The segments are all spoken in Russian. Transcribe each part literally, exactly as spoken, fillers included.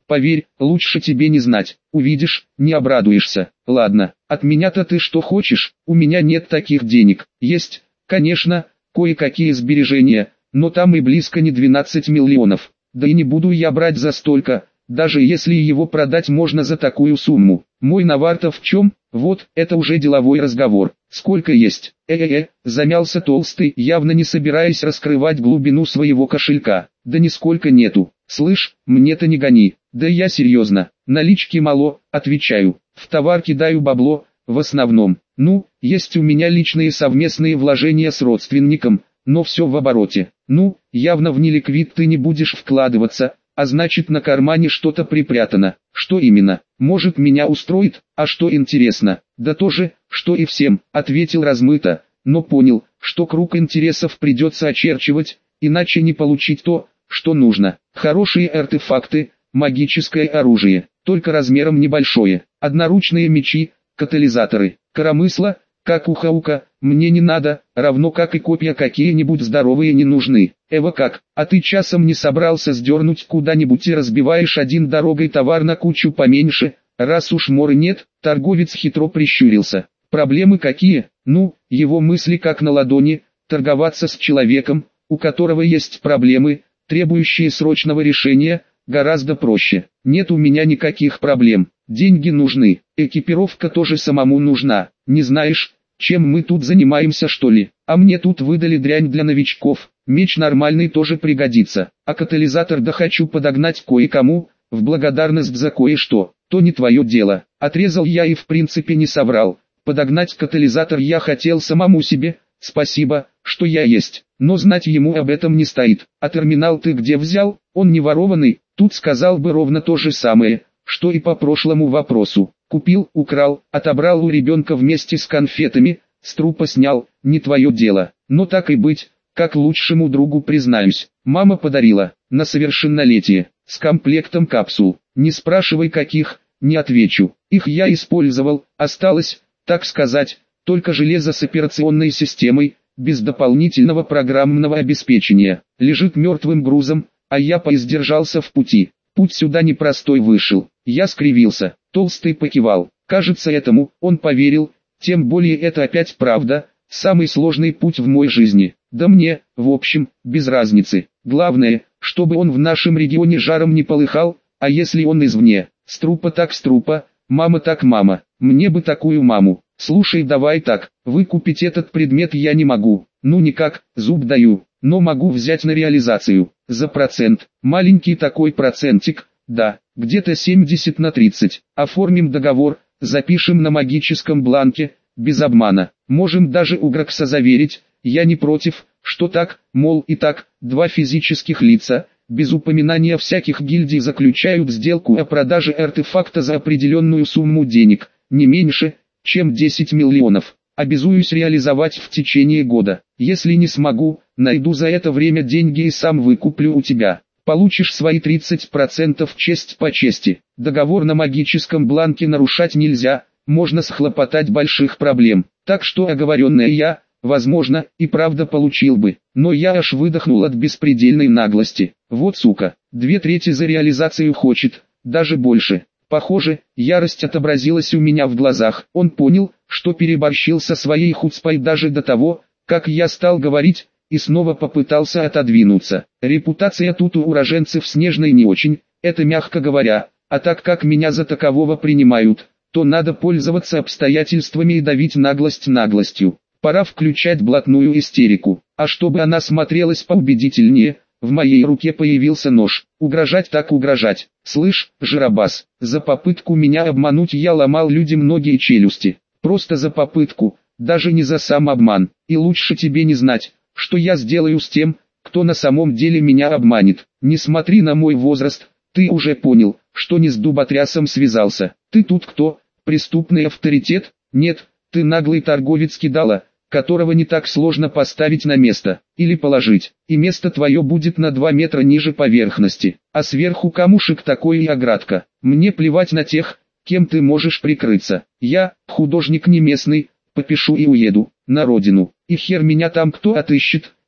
Поверь, лучше тебе не знать. Увидишь, не обрадуешься. Ладно, от меня-то ты что хочешь? У меня нет таких денег. Есть, конечно, кое-какие сбережения, но там и близко не двенадцать миллионов. Да и не буду я брать за столько, даже если его продать можно за такую сумму. Мой навар-то в чем? Вот, это уже деловой разговор. Сколько есть? Э-э-э, замялся Толстый, явно не собираясь раскрывать глубину своего кошелька. Да нисколько нету. Слышь, мне-то не гони. Да я серьезно, налички мало, отвечаю. В товар кидаю бабло, в основном. Ну, есть у меня личные совместные вложения с родственником, но все в обороте. Ну, явно в неликвид ты не будешь вкладываться, а значит на кармане что-то припрятано. Что именно? Может меня устроит? А что интересно? Да то же, что и всем, ответил размыто, но понял, что круг интересов придется очерчивать, иначе не получить то, что нужно. Хорошие артефакты, магическое оружие, только размером небольшое, одноручные мечи, катализаторы, коромысла, как у Хаука, мне не надо, равно как и копья какие-нибудь здоровые не нужны. Эва как, а ты часом не собрался сдернуть куда-нибудь и разбиваешь один дорогой товар на кучу поменьше, раз уж моры нет, торговец хитро прищурился. Проблемы какие? Ну, его мысли как на ладони, торговаться с человеком, у которого есть проблемы, требующие срочного решения, гораздо проще. Нет у меня никаких проблем, деньги нужны, экипировка тоже самому нужна, не знаешь, чем мы тут занимаемся что ли? А мне тут выдали дрянь для новичков, меч нормальный тоже пригодится, а катализатор да хочу подогнать кое-кому, в благодарность за кое-что, то не твое дело. Отрезал я и в принципе не соврал, подогнать катализатор я хотел самому себе, спасибо, что я есть, но знать ему об этом не стоит. А терминал ты где взял? Он не ворованный, тут сказал бы ровно то же самое, что и по прошлому вопросу. Купил, украл, отобрал у ребенка вместе с конфетами, с трупа снял, не твое дело. Но так и быть, как лучшему другу признаюсь, мама подарила, на совершеннолетие, с комплектом капсул. Не спрашивай каких, не отвечу. Их я использовал, осталось, так сказать, только железо с операционной системой, без дополнительного программного обеспечения. Лежит мертвым грузом, а я поиздержался в пути. Путь сюда непростой вышел. Я скривился. Толстый покивал. Кажется, этому он поверил, тем более это опять правда, самый сложный путь в моей жизни. Да мне, в общем, без разницы. Главное, чтобы он в нашем регионе жаром не полыхал, а если он извне, с трупа так с трупа, мама так мама, мне бы такую маму. Слушай, давай так, выкупить этот предмет я не могу, ну никак, зуб даю, но могу взять на реализацию, за процент, маленький такой процентик, да, где-то семьдесят на тридцать, оформим договор, запишем на магическом бланке, без обмана, можем даже у Гракса заверить, я не против, что так, мол и так, два физических лица, без упоминания всяких гильдий заключают сделку о продаже артефакта за определенную сумму денег, не меньше, чем десять миллионов. Обязуюсь реализовать в течение года. Если не смогу, найду за это время деньги и сам выкуплю у тебя. Получишь свои тридцать процентов честь по чести. Договор на магическом бланке нарушать нельзя, можно схлопотать больших проблем. Так что оговоренное я, возможно, и правда получил бы. Но я аж выдохнул от беспредельной наглости. Вот сука, две трети за реализацию хочет, даже больше. Похоже, ярость отобразилась у меня в глазах. Он понял, что переборщил со своей хуцпой даже до того, как я стал говорить, и снова попытался отодвинуться. Репутация тут у уроженцев Снежной не очень, это мягко говоря, а так как меня за такового принимают, то надо пользоваться обстоятельствами и давить наглость наглостью. Пора включать блатную истерику, а чтобы она смотрелась поубедительнее, в моей руке появился нож. Угрожать так угрожать. Слышь, жиробас, за попытку меня обмануть я ломал людям многие челюсти. Просто за попытку, даже не за сам обман. И лучше тебе не знать, что я сделаю с тем, кто на самом деле меня обманет. Не смотри на мой возраст, ты уже понял, что не с дуботрясом связался. Ты тут кто? Преступный авторитет? Нет, ты наглый торговец кидала, которого не так сложно поставить на место, или положить, и место твое будет на два метра ниже поверхности, а сверху камушек такой и оградка. Мне плевать на тех, кем ты можешь прикрыться. Я, художник не местный, попишу и уеду, на родину, и хер меня там кто отыщет,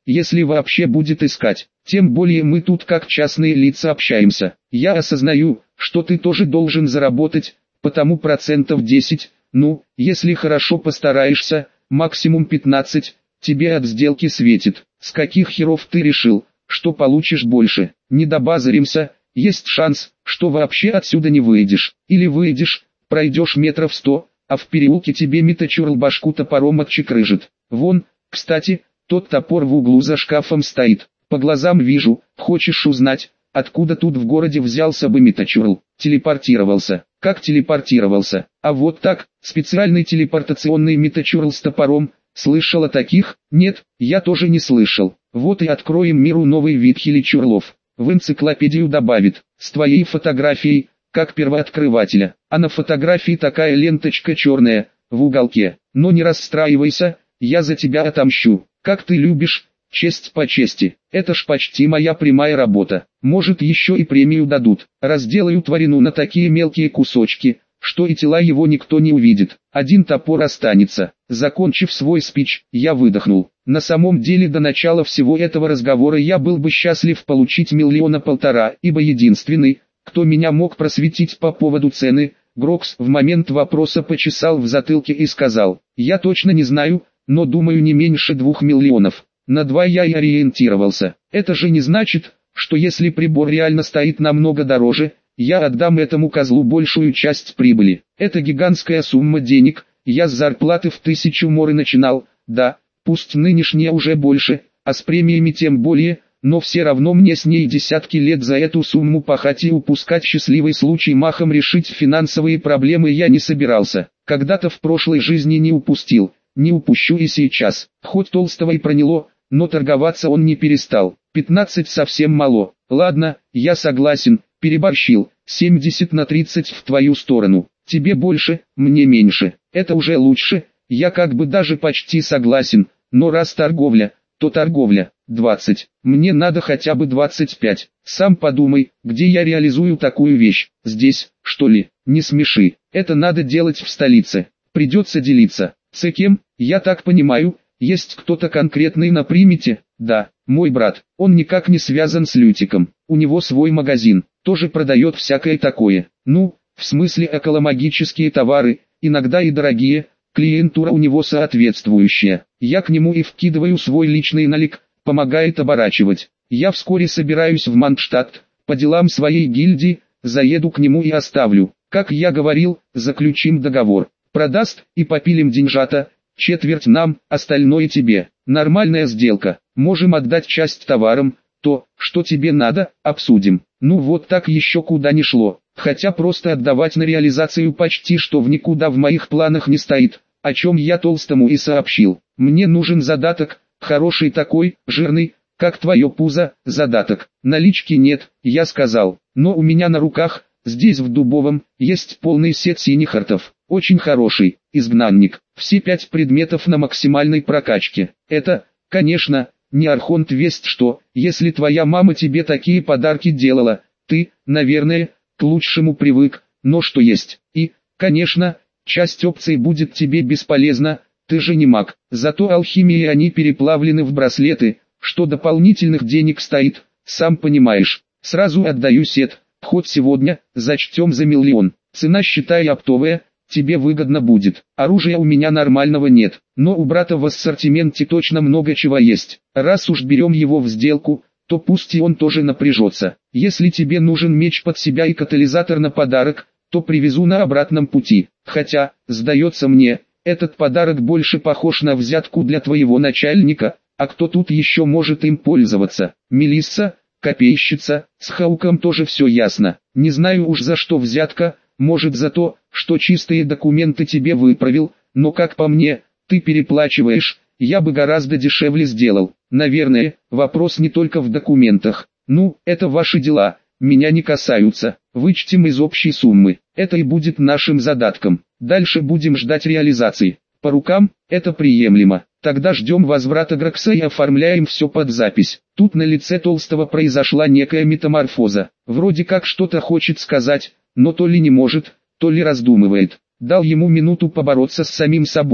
если вообще будет искать. Тем более мы тут как частные лица общаемся. Я осознаю, что ты тоже должен заработать, потому процентов десять, ну, если хорошо постараешься, максимум пятнадцать, тебе от сделки светит. С каких херов ты решил, что получишь больше? Не добазаримся, есть шанс, что вообще отсюда не выйдешь. Или выйдешь, пройдешь метров сто, а в переулке тебе метачурл башку топором отчекрыжит. Вон, кстати, тот топор в углу за шкафом стоит. По глазам вижу, хочешь узнать, откуда тут в городе взялся бы метачурл? Телепортировался. Как телепортировался? А вот так, специальный телепортационный метачурл с топором. Слышал о таких? Нет, я тоже не слышал. Вот и откроем миру новый вид хиличурлов. В энциклопедию добавит, с твоей фотографией, как первооткрывателя. А на фотографии такая ленточка черная, в уголке. Но не расстраивайся, я за тебя отомщу. Как ты любишь, честь по чести. Это ж почти моя прямая работа. Может еще и премию дадут. Разделаю тварину на такие мелкие кусочки, что и тела его никто не увидит. Один топор останется. Закончив свой спич, я выдохнул. На самом деле до начала всего этого разговора я был бы счастлив получить миллиона полтора, ибо единственный, кто меня мог просветить по поводу цены, Грокс в момент вопроса почесал в затылке и сказал: «Я точно не знаю, но думаю не меньше двух миллионов». На два я и ориентировался. Это же не значит, что если прибор реально стоит намного дороже, я отдам этому козлу большую часть прибыли. Это гигантская сумма денег, я с зарплаты в тысячу моры начинал, да, пусть нынешняя уже больше, а с премиями тем более, но все равно мне с ней десятки лет за эту сумму пахать и упускать счастливый случай махом решить финансовые проблемы я не собирался. Когда-то в прошлой жизни не упустил, не упущу и сейчас. Хоть Толстого и проняло, но торговаться он не перестал. пятнадцать совсем мало. Ладно, я согласен, переборщил. семьдесят на тридцать в твою сторону. Тебе больше, мне меньше. Это уже лучше, я как бы даже почти согласен, но раз торговля, то торговля. двадцать. Мне надо хотя бы двадцать пять. Сам подумай, где я реализую такую вещь. Здесь, что ли? Не смеши. Это надо делать в столице. Придется делиться. С кем? Я так понимаю, есть кто-то конкретный на примете? Да, мой брат. Он никак не связан с Лютиком. У него свой магазин. Тоже продает всякое такое. Ну, в смысле околомагические товары, иногда и дорогие. Клиентура у него соответствующая. Я к нему и вкидываю свой личный налик, помогает оборачивать. Я вскоре собираюсь в Мандштадт, по делам своей гильдии, заеду к нему и оставлю. Как я говорил, заключим договор. Продаст и попилим деньжата, четверть нам, остальное тебе. Нормальная сделка. Можем отдать часть товарам, то, что тебе надо, обсудим. Ну вот так еще куда не шло. Хотя просто отдавать на реализацию почти что в никуда в моих планах не стоит, о чем я Толстому и сообщил. Мне нужен задаток, хороший такой, жирный, как твое пузо, задаток. Налички нет, я сказал, но у меня на руках, здесь в Дубовом, есть полный сет синих артов. Очень хороший, изгнанник, все пять предметов на максимальной прокачке. Это, конечно, не архонт весть что, если твоя мама тебе такие подарки делала, ты, наверное, к лучшему привык, но что есть. И, конечно, часть опций будет тебе бесполезна, ты же не маг. Зато алхимией они переплавлены в браслеты, что дополнительных денег стоит, сам понимаешь. Сразу отдаю сет, хоть сегодня, зачтем за миллион. Цена считай оптовая, тебе выгодно будет. Оружия у меня нормального нет, но у брата в ассортименте точно много чего есть. Раз уж берем его в сделку, то пусть и он тоже напряжется. Если тебе нужен меч под себя и катализатор на подарок, то привезу на обратном пути. Хотя, сдается мне, этот подарок больше похож на взятку для твоего начальника, а кто тут еще может им пользоваться? Мелисса, копейщица, с Хауком тоже все ясно. Не знаю уж за что взятка, может за то, что чистые документы тебе выправил, но как по мне, ты переплачиваешь, я бы гораздо дешевле сделал. Наверное, вопрос не только в документах. Ну, это ваши дела, меня не касаются. Вычтем из общей суммы. Это и будет нашим задатком. Дальше будем ждать реализации. По рукам, это приемлемо. Тогда ждем возврата Грокса и оформляем все под запись. Тут на лице Толстого произошла некая метаморфоза. Вроде как что-то хочет сказать, но то ли не может, то ли раздумывает. Дал ему минуту побороться с самим собой,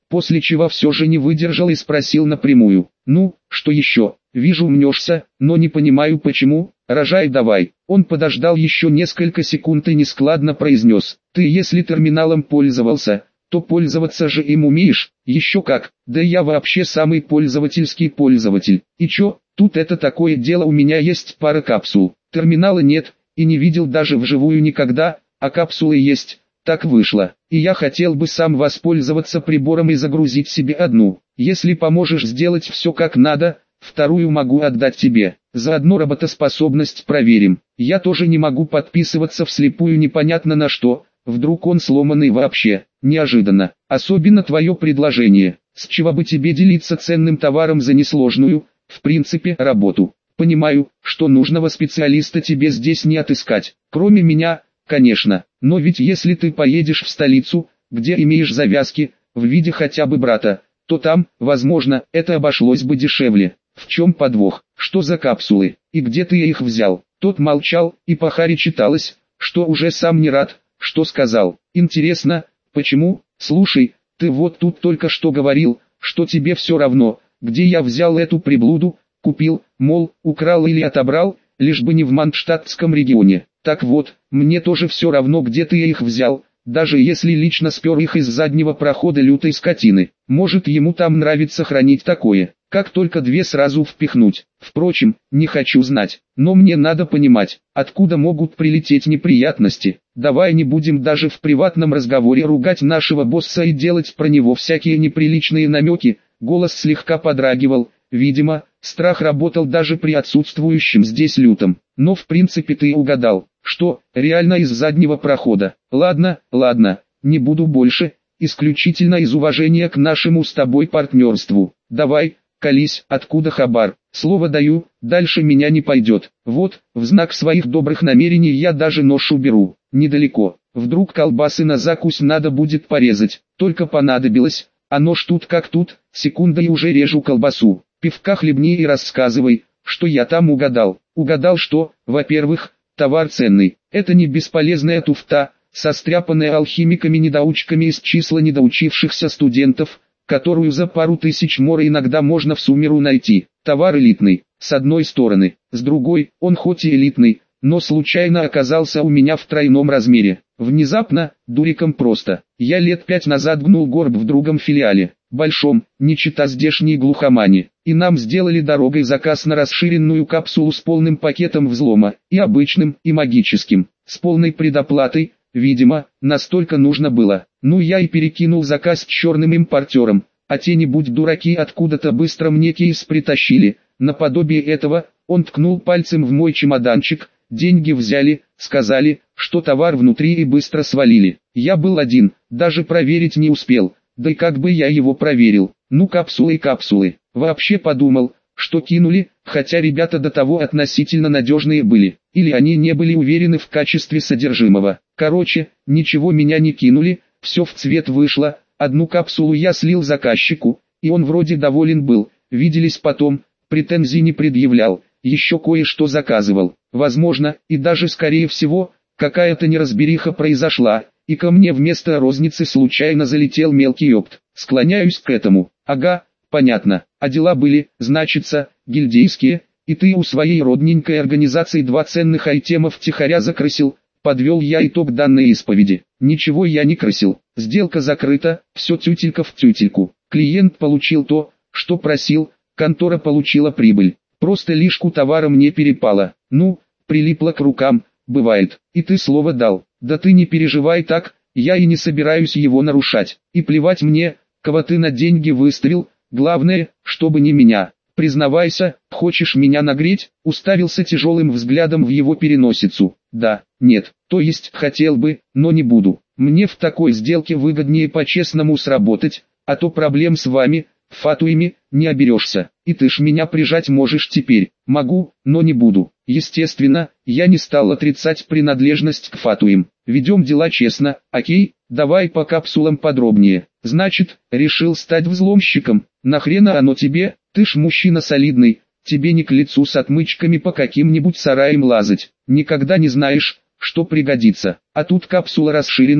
после чего все же не выдержал и спросил напрямую: «Ну, что еще? Вижу, мнешься, но не понимаю почему, рожай давай». Он подождал еще несколько секунд и нескладно произнес: «Ты если терминалом пользовался, то пользоваться же им умеешь». «Еще как, да я вообще самый пользовательский пользователь». «И чё, тут это такое дело, у меня есть пара капсул, терминала нет, и не видел даже вживую никогда, а капсулы есть». Так вышло, и я хотел бы сам воспользоваться прибором и загрузить себе одну. Если поможешь сделать все как надо, вторую могу отдать тебе. Заодно работоспособность проверим. Я тоже не могу подписываться вслепую непонятно на что, вдруг он сломанный вообще. Неожиданно, особенно твое предложение. С чего бы тебе делиться ценным товаром за несложную, в принципе, работу? Понимаю, что нужного специалиста тебе здесь не отыскать, кроме меня. Конечно, но ведь если ты поедешь в столицу, где имеешь завязки, в виде хотя бы брата, то там, возможно, это обошлось бы дешевле. В чем подвох? Что за капсулы? И где ты их взял? Тот молчал, и по Харе читалось, что уже сам не рад, что сказал. Интересно, почему? Слушай, ты вот тут только что говорил, что тебе все равно, где я взял эту приблуду, купил, мол, украл или отобрал, лишь бы не в Мандштадтском регионе. Так вот, мне тоже все равно, где ты их взял, даже если лично спер их из заднего прохода лютой скотины. Может, ему там нравится хранить такое, как только две сразу впихнуть. Впрочем, не хочу знать, но мне надо понимать, откуда могут прилететь неприятности. Давай не будем даже в приватном разговоре ругать нашего босса и делать про него всякие неприличные намеки. Голос слегка подрагивал. Видимо, страх работал даже при отсутствующем здесь лютом. Но в принципе ты угадал, что, реально из заднего прохода. Ладно, ладно, не буду больше, исключительно из уважения к нашему с тобой партнерству. Давай, колись, откуда хабар. Слово даю, дальше меня не пойдет. Вот, в знак своих добрых намерений я даже нож уберу. Недалеко, вдруг колбасы на закусь надо будет порезать. Только понадобилось, а нож тут как тут, секунда и уже режу колбасу. Пивка хлебни и рассказывай, что я там угадал. Угадал что, во-первых, товар ценный. Это не бесполезная туфта, состряпанная алхимиками-недоучками из числа недоучившихся студентов, которую за пару тысяч мора иногда можно в суммеру найти. Товар элитный, с одной стороны, с другой, он хоть и элитный, но случайно оказался у меня в тройном размере. Внезапно, дуриком просто. Я лет пять назад гнул горб в другом филиале, большом, не чита здешней глухомани, и нам сделали дорогой заказ на расширенную капсулу с полным пакетом взлома, и обычным, и магическим, с полной предоплатой, видимо, настолько нужно было. Ну я и перекинул заказ черным импортерам, а те не будь дураки откуда-то быстро мне кейс притащили. Наподобие этого, он ткнул пальцем в мой чемоданчик, деньги взяли, сказали, что товар внутри и быстро свалили. Я был один, даже проверить не успел, да и как бы я его проверил. Ну капсулы и капсулы. Вообще подумал, что кинули, хотя ребята до того относительно надежные были, или они не были уверены в качестве содержимого. Короче, ничего меня не кинули, все в цвет вышло, одну капсулу я слил заказчику, и он вроде доволен был, виделись потом, претензий не предъявлял, еще кое-что заказывал. Возможно, и даже скорее всего, какая-то неразбериха произошла, и ко мне вместо розницы случайно залетел мелкий опт. Склоняюсь к этому. Ага, понятно. А дела были, значится, гильдейские, и ты у своей родненькой организации два ценных айтема втихаря закрасил. Подвел я итог данной исповеди. Ничего я не красил. Сделка закрыта, все тютелька в тютельку. Клиент получил то, что просил, контора получила прибыль. Просто лишку товара мне перепало. Ну, прилипло к рукам, бывает. И ты слово дал. Да ты не переживай так, я и не собираюсь его нарушать. И плевать мне, кого ты на деньги выставил, главное, чтобы не меня. Признавайся, хочешь меня нагреть? Уставился тяжелым взглядом в его переносицу. Да, нет, то есть хотел бы, но не буду. Мне в такой сделке выгоднее по-честному сработать, а то проблем с вами, фатуями, не оберешься. И ты ж меня прижать можешь теперь. Могу, но не буду. Естественно, я не стал отрицать принадлежность к фатуям. Ведем дела честно, окей? Давай по капсулам подробнее. Значит, решил стать взломщиком. Нахрена оно тебе? Ты ж мужчина солидный. Тебе не к лицу с отмычками по каким-нибудь сараям лазать. Никогда не знаешь, что пригодится. А тут капсула расширенная,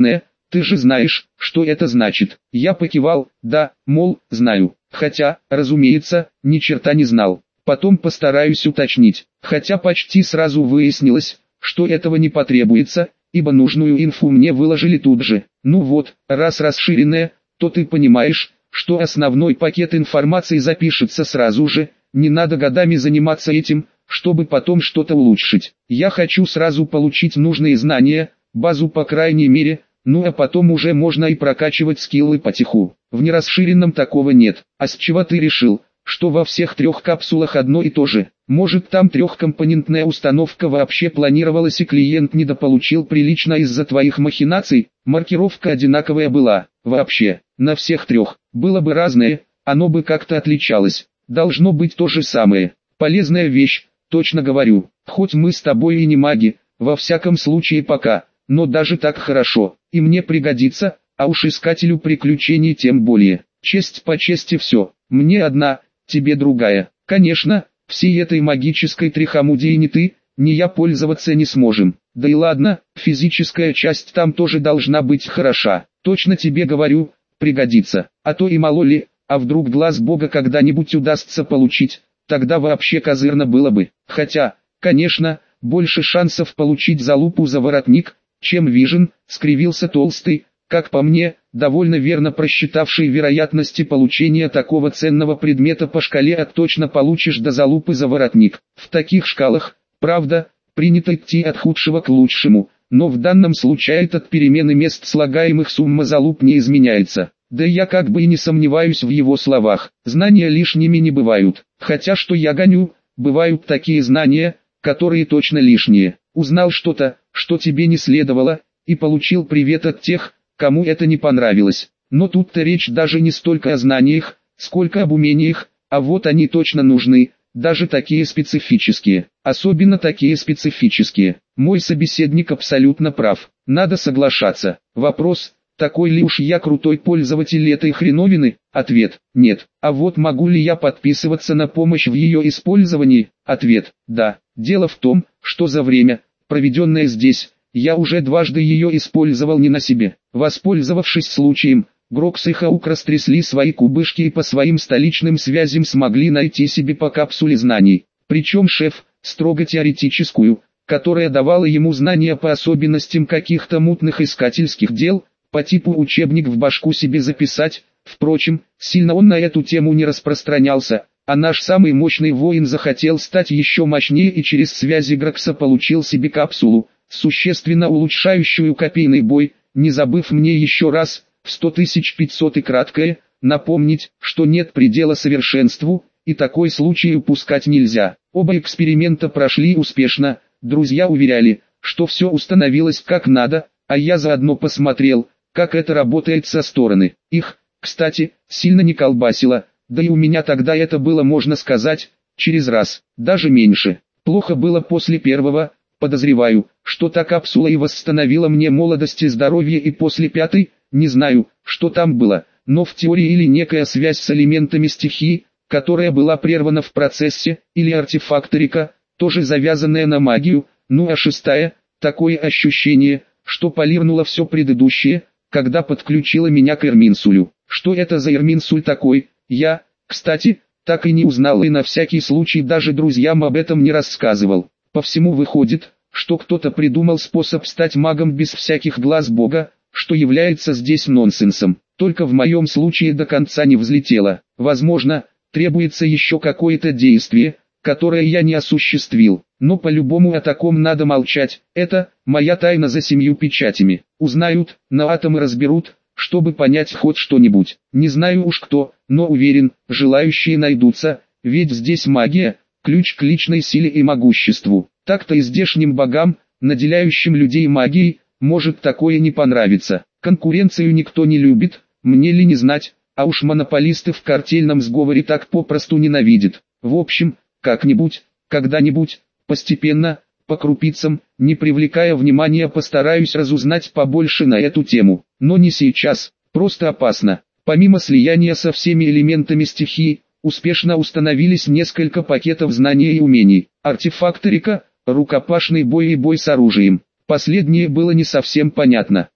Ты же знаешь, что это значит. Я покивал, да, мол, знаю. Хотя, разумеется, ни черта не знал. Потом постараюсь уточнить. Хотя почти сразу выяснилось, что этого не потребуется, ибо нужную инфу мне выложили тут же. Ну вот, раз расширенная, то ты понимаешь, что основной пакет информации запишется сразу же, не надо годами заниматься этим, чтобы потом что-то улучшить. Я хочу сразу получить нужные знания, базу по крайней мере, ну а потом уже можно и прокачивать скиллы потиху. В нерасширенном такого нет. А с чего ты решил, что во всех трех капсулах одно и то же? Может, там трехкомпонентная установка вообще планировалась и клиент недополучил прилично из-за твоих махинаций? Маркировка одинаковая была. Вообще, на всех трех. Было бы разное, оно бы как-то отличалось. Должно быть то же самое. Полезная вещь, точно говорю. Хоть мы с тобой и не маги, во всяком случае пока, но даже так хорошо. И мне пригодится, а уж искателю приключений тем более. Честь по чести все. Мне одна, тебе другая. Конечно, всей этой магической трихомудией ни ты, ни я пользоваться не сможем. Да и ладно, физическая часть там тоже должна быть хороша. Точно тебе говорю, пригодится. А то и мало ли, а вдруг глаз Бога когда-нибудь удастся получить, тогда вообще козырно было бы. Хотя, конечно, больше шансов получить залупу за воротник, чем вижен, скривился Толстый, как по мне, довольно верно просчитавший вероятности получения такого ценного предмета по шкале от точно получишь до залупы за воротник. В таких шкалах, правда, принято идти от худшего к лучшему, но в данном случае от перемены мест слагаемых сумма залуп не изменяется. Да я как бы и не сомневаюсь в его словах, знания лишними не бывают. Хотя что я гоню, бывают такие знания, которые точно лишние. Узнал что-то, что тебе не следовало, и получил привет от тех, кому это не понравилось. Но тут-то речь даже не столько о знаниях, сколько об умениях, а вот они точно нужны, даже такие специфические, особенно такие специфические. Мой собеседник абсолютно прав, надо соглашаться. Вопрос, такой ли уж я крутой пользователь этой хреновины? Ответ, нет. А вот могу ли я подписываться на помощь в ее использовании? Ответ, да. Дело в том, что за время, проведенное здесь, я уже дважды ее использовал не на себе. Воспользовавшись случаем, Грокс и Хаук растрясли свои кубышки и по своим столичным связям смогли найти себе по капсуле знаний. Причем шеф, строго теоретическую, которая давала ему знания по особенностям каких-то мутных искательских дел, по типу учебник в башку себе записать. Впрочем, сильно он на эту тему не распространялся, а наш самый мощный воин захотел стать еще мощнее и через связи Грокса получил себе капсулу, существенно улучшающую копейный бой, не забыв мне еще раз, в сто тысяч пятьсот и краткое, напомнить, что нет предела совершенству, и такой случай упускать нельзя. Оба эксперимента прошли успешно, друзья уверяли, что все установилось как надо, а я заодно посмотрел, как это работает со стороны. Их, кстати, сильно не колбасило, да и у меня тогда это было, можно сказать, через раз, даже меньше. Плохо было после первого. Подозреваю, что та капсула и восстановила мне молодость и здоровье, и после пятой, не знаю, что там было, но в теории или некая связь с элементами стихии, которая была прервана в процессе, или артефакторика, тоже завязанная на магию. Ну а шестая, такое ощущение, что полирнуло все предыдущее, когда подключила меня к Эрминсулю. Что это за Эрминсуль такой, я, кстати, так и не узнал и на всякий случай даже друзьям об этом не рассказывал. По всему выходит, что кто-то придумал способ стать магом без всяких глаз Бога, что является здесь нонсенсом. Только в моем случае до конца не взлетело. Возможно, требуется еще какое-то действие, которое я не осуществил. Но по-любому о таком надо молчать. Это моя тайна за семью печатями. Узнают, на атомы разберут, чтобы понять хоть что-нибудь. Не знаю уж кто, но уверен, желающие найдутся, ведь здесь магия. Ключ к личной силе и могуществу. Так-то и здешним богам, наделяющим людей магией, может такое не понравиться. Конкуренцию никто не любит, мне ли не знать, а уж монополисты в картельном сговоре так попросту ненавидят. В общем, как-нибудь, когда-нибудь, постепенно, по крупицам, не привлекая внимания, постараюсь разузнать побольше на эту тему. Но не сейчас, просто опасно. Помимо слияния со всеми элементами стихии, успешно установились несколько пакетов знаний и умений. Артефакторика, рукопашный бой и бой с оружием. Последнее было не совсем понятно.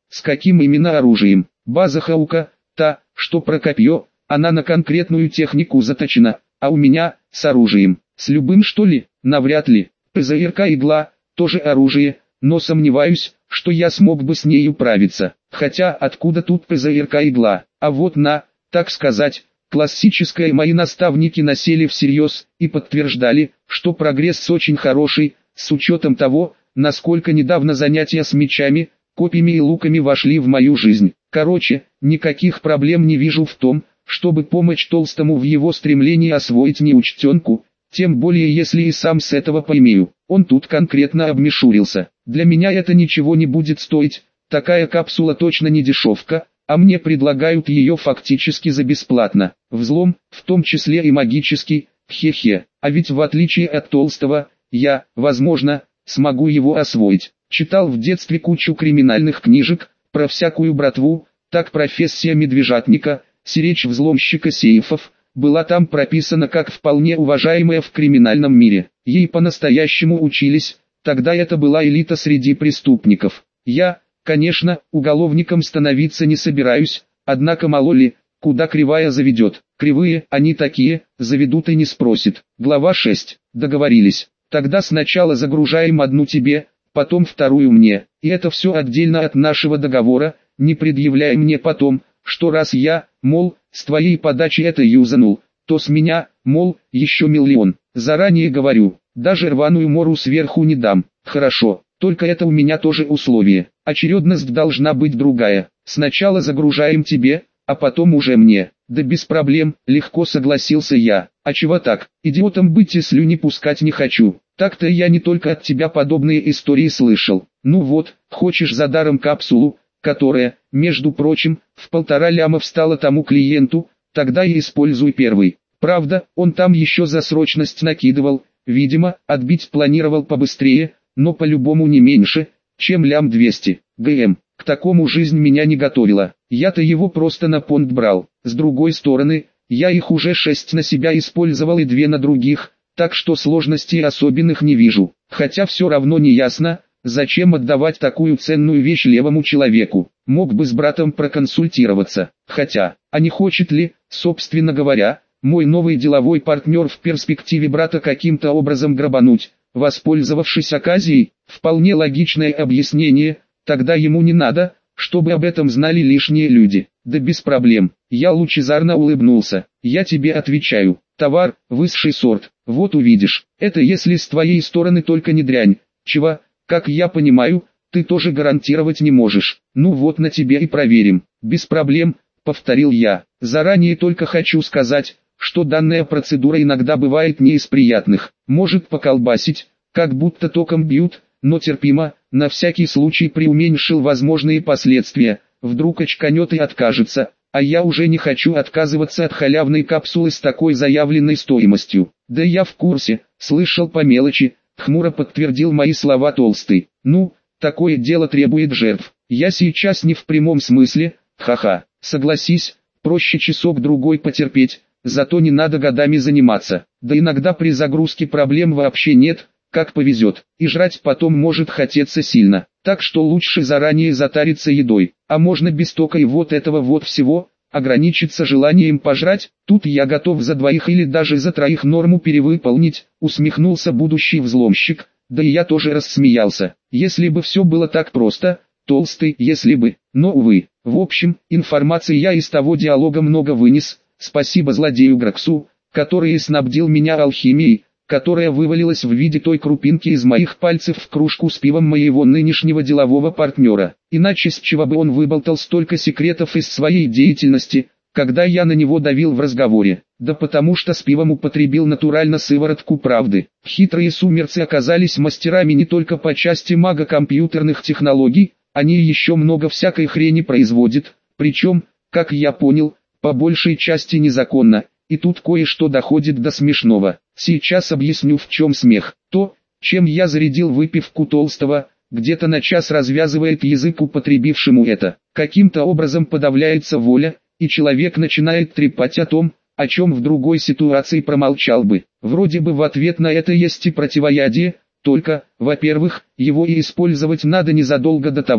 С каким именно оружием? База Хаука, та, что про копье, она на конкретную технику заточена, а у меня, с оружием. С любым что ли? Навряд ли. ПЗРК-игла, тоже оружие, но сомневаюсь, что я смог бы с ней управиться. Хотя откуда тут ПЗРК-игла? А вот на, так сказать, классическое мои наставники насели всерьез и подтверждали, что прогресс очень хороший, с учетом того, насколько недавно занятия с мечами, копьями и луками вошли в мою жизнь. Короче, никаких проблем не вижу в том, чтобы помочь Толстому в его стремлении освоить неучтенку, тем более если и сам с этого поимею. Он тут конкретно обмешурился. Для меня это ничего не будет стоить, такая капсула точно не дешевка, а мне предлагают ее фактически за бесплатно. Взлом, в том числе и магический, хе-хе. А ведь в отличие от Толстого, я, возможно, смогу его освоить. Читал в детстве кучу криминальных книжек, про всякую братву, так профессия медвежатника, сиречь взломщика сейфов, была там прописана как вполне уважаемая в криминальном мире. Ей по-настоящему учились, тогда это была элита среди преступников. Я, конечно, уголовником становиться не собираюсь, однако мало ли, куда кривая заведет. Кривые, они такие, заведут и не спросят. Глава шесть. Договорились. Тогда сначала загружаем одну тебе, потом вторую мне. И это все отдельно от нашего договора, не предъявляй мне потом, что раз я, мол, с твоей подачи это юзанул, то с меня, мол, еще миллион. Заранее говорю, даже рваную мору сверху не дам. Хорошо, только это у меня тоже условие. Очередность должна быть другая. Сначала загружаем тебе, а потом уже мне. Да без проблем, легко согласился я. А чего так, идиотом быть и слюни пускать не хочу. Так-то я не только от тебя подобные истории слышал. Ну вот, хочешь за даром капсулу, которая, между прочим, в полтора ляма встала тому клиенту, тогда и используй первый. Правда, он там еще за срочность накидывал, видимо, отбить планировал побыстрее, но по-любому не меньше, чем лям двести. ГМ, к такому жизнь меня не готовила, я-то его просто на понт брал. С другой стороны, я их уже шесть на себя использовал и две на других, так что сложностей особенных не вижу, хотя все равно не ясно, зачем отдавать такую ценную вещь левому человеку. Мог бы с братом проконсультироваться. Хотя, а не хочет ли, собственно говоря, мой новый деловой партнер в перспективе брата каким-то образом грабануть, воспользовавшись оказией? Вполне логичное объяснение. Тогда ему не надо, чтобы об этом знали лишние люди. Да без проблем. Я лучезарно улыбнулся. Я тебе отвечаю. Товар, высший сорт. Вот увидишь. Это если с твоей стороны только не дрянь. Чего? Как я понимаю, ты тоже гарантировать не можешь. Ну вот на тебе и проверим. Без проблем, повторил я. Заранее только хочу сказать, что данная процедура иногда бывает не из приятных. Может поколбасить, как будто током бьют, но терпимо. На всякий случай преуменьшил возможные последствия. Вдруг очканет и откажется. А я уже не хочу отказываться от халявной капсулы с такой заявленной стоимостью. Да я в курсе, слышал по мелочи. Хмуро подтвердил мои слова Толстый. Ну, такое дело требует жертв. Я сейчас не в прямом смысле, ха-ха. Согласись, проще часок-другой потерпеть, зато не надо годами заниматься. Да иногда при загрузке проблем вообще нет, как повезет. И жрать потом может хотеться сильно. Так что лучше заранее затариться едой. А можно без тока и вот этого вот всего, ограничиться желанием пожрать. Тут я готов за двоих или даже за троих норму перевыполнить, усмехнулся будущий взломщик, да и я тоже рассмеялся. Если бы все было так просто, Толстый, если бы, но увы. В общем, информации я из того диалога много вынес, спасибо злодею Граксу, который снабдил меня алхимией, которая вывалилась в виде той крупинки из моих пальцев в кружку с пивом моего нынешнего делового партнера. Иначе с чего бы он выболтал столько секретов из своей деятельности, когда я на него давил в разговоре? Да потому что с пивом употребил натурально сыворотку правды. Хитрые сумерцы оказались мастерами не только по части магокомпьютерных технологий, они еще много всякой хрени производят, причем, как я понял, по большей части незаконно. И тут кое-что доходит до смешного. Сейчас объясню, в чем смех. То, чем я зарядил выпивку Толстого, где-то на час развязывает язык употребившему это. Каким-то образом подавляется воля, и человек начинает трепать о том, о чем в другой ситуации промолчал бы. Вроде бы в ответ на это есть и противоядие, только, во-первых, его и использовать надо незадолго до того,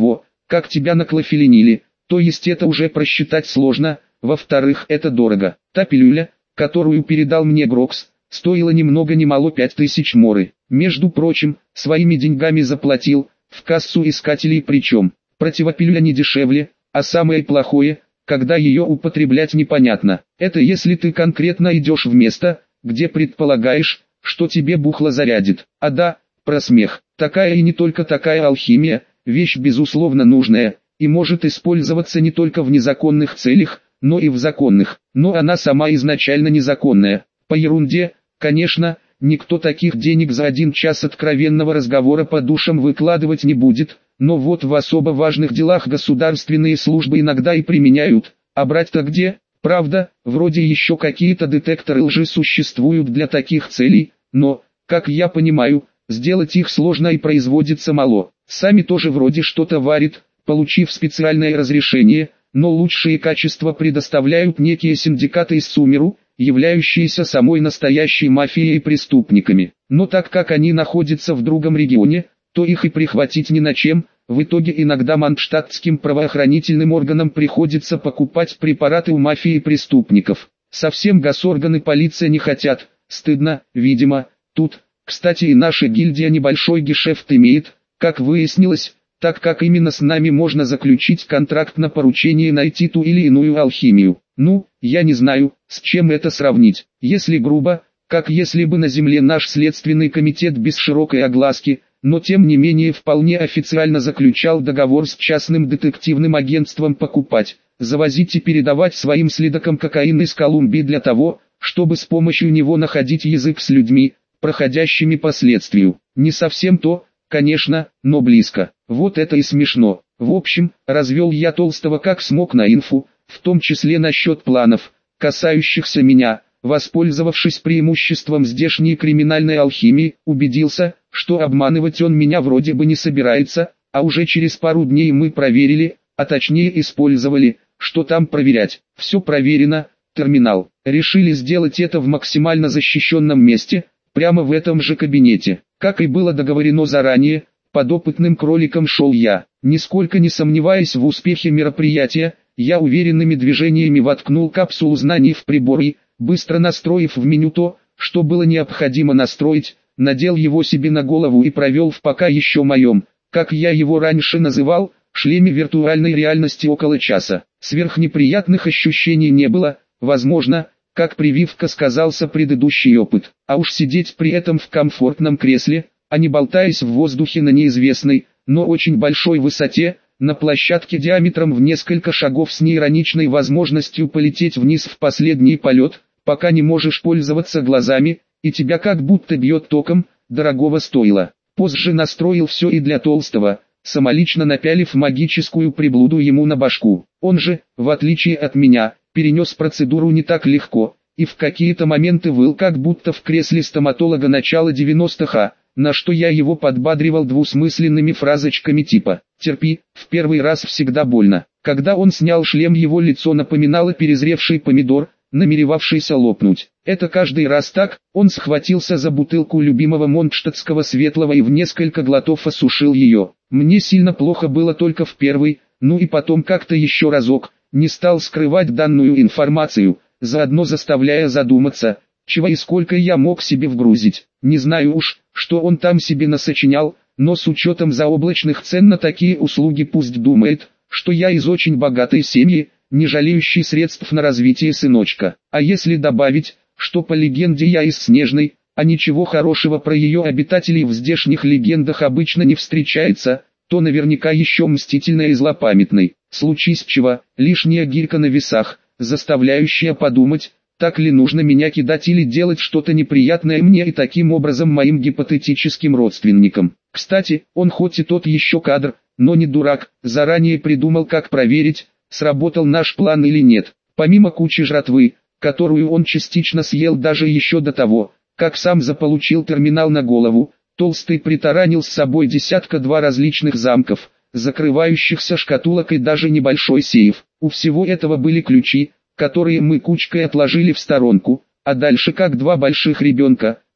как тебя наклофелинили, то есть это уже просчитать сложно, во-вторых, это дорого. Та пилюля, которую передал мне Грокс, стоила ни много ни мало пять тысяч моры. Между прочим, своими деньгами заплатил, в кассу искателей причем. Противопилюля не дешевле, а самое плохое, когда ее употреблять непонятно. Это если ты конкретно идешь в место, где предполагаешь, что тебе бухло зарядит. А да, про смех. Такая и не только такая алхимия, вещь безусловно нужная, и может использоваться не только в незаконных целях, но и в законных. Но она сама изначально незаконная. По ерунде, конечно, никто таких денег за один час откровенного разговора по душам выкладывать не будет, но вот в особо важных делах государственные службы иногда и применяют. А брать-то где? Правда, вроде еще какие-то детекторы лжи существуют для таких целей, но, как я понимаю, сделать их сложно и производится мало. Сами тоже вроде что-то варят, получив специальное разрешение, но лучшие качества предоставляют некие синдикаты из Сумеру, являющиеся самой настоящей мафией и преступниками. Но так как они находятся в другом регионе, то их и прихватить ни на чем. В итоге иногда мандштатским правоохранительным органам приходится покупать препараты у мафии и преступников. Совсем госорганы полиция не хотят, стыдно, видимо. Тут, кстати, и наша гильдия небольшой гешефт имеет, как выяснилось, так как именно с нами можно заключить контракт на поручение найти ту или иную алхимию. Ну, я не знаю, с чем это сравнить. Если грубо, как если бы на земле наш следственный комитет без широкой огласки, но тем не менее вполне официально заключал договор с частным детективным агентством покупать, завозить и передавать своим следакам кокаин из Колумбии для того, чтобы с помощью него находить язык с людьми, проходящими по следствию. Не совсем то, конечно, но близко. Вот это и смешно. В общем, развел я Толстого как смог на инфу, в том числе насчет планов, касающихся меня. Воспользовавшись преимуществом здешней криминальной алхимии, убедился, что обманывать он меня вроде бы не собирается, а уже через пару дней мы проверили, а точнее использовали, что там проверять. Все проверено, терминал. Решили сделать это в максимально защищенном месте, прямо в этом же кабинете. Как и было договорено заранее, под опытным кроликом шел я. Нисколько не сомневаясь в успехе мероприятия, я уверенными движениями воткнул капсулу знаний в прибор и, быстро настроив в меню то, что было необходимо настроить, надел его себе на голову и провел в пока еще моем, как я его раньше называл, шлеме виртуальной реальности около часа. Сверхнеприятных ощущений не было, возможно, как прививка сказался предыдущий опыт, а уж сидеть при этом в комфортном кресле, а не болтаясь в воздухе на неизвестной, но очень большой высоте, на площадке диаметром в несколько шагов с неироничной возможностью полететь вниз в последний полет, пока не можешь пользоваться глазами, и тебя как будто бьет током, дорогого стоило. Позже настроил все и для Толстого, самолично напялив магическую приблуду ему на башку. Он же, в отличие от меня, перенес процедуру не так легко, и в какие-то моменты выл как будто в кресле стоматолога начала девяностых, а, на что я его подбадривал двусмысленными фразочками типа «терпи, в первый раз всегда больно». Когда он снял шлем, его лицо напоминало перезревший помидор, намеревавшийся лопнуть. Это каждый раз так, он схватился за бутылку любимого монштадтского светлого и в несколько глотов осушил ее. Мне сильно плохо было только в первый, ну и потом как-то еще разок, не стал скрывать данную информацию, заодно заставляя задуматься, чего и сколько я мог себе вгрузить. Не знаю уж, что он там себе насочинял, но с учетом заоблачных цен на такие услуги пусть думает, что я из очень богатой семьи, не жалеющий средств на развитие сыночка. А если добавить, что по легенде я из Снежной, а ничего хорошего про ее обитателей в здешних легендах обычно не встречается, то наверняка еще мстительная и злопамятной. Случись чего, лишняя гирька на весах, заставляющая подумать, так ли нужно меня кидать или делать что-то неприятное мне и таким образом моим гипотетическим родственникам. Кстати, он хоть и тот еще кадр, но не дурак, заранее придумал, как проверить, сработал наш план или нет. Помимо кучи жратвы, которую он частично съел даже еще до того, как сам заполучил терминал на голову, Толстый притаранил с собой десятка-два различных замков, закрывающихся шкатулок и даже небольшой сейф. У всего этого были ключи, которые мы кучкой отложили в сторонку, а дальше как два больших ребенка,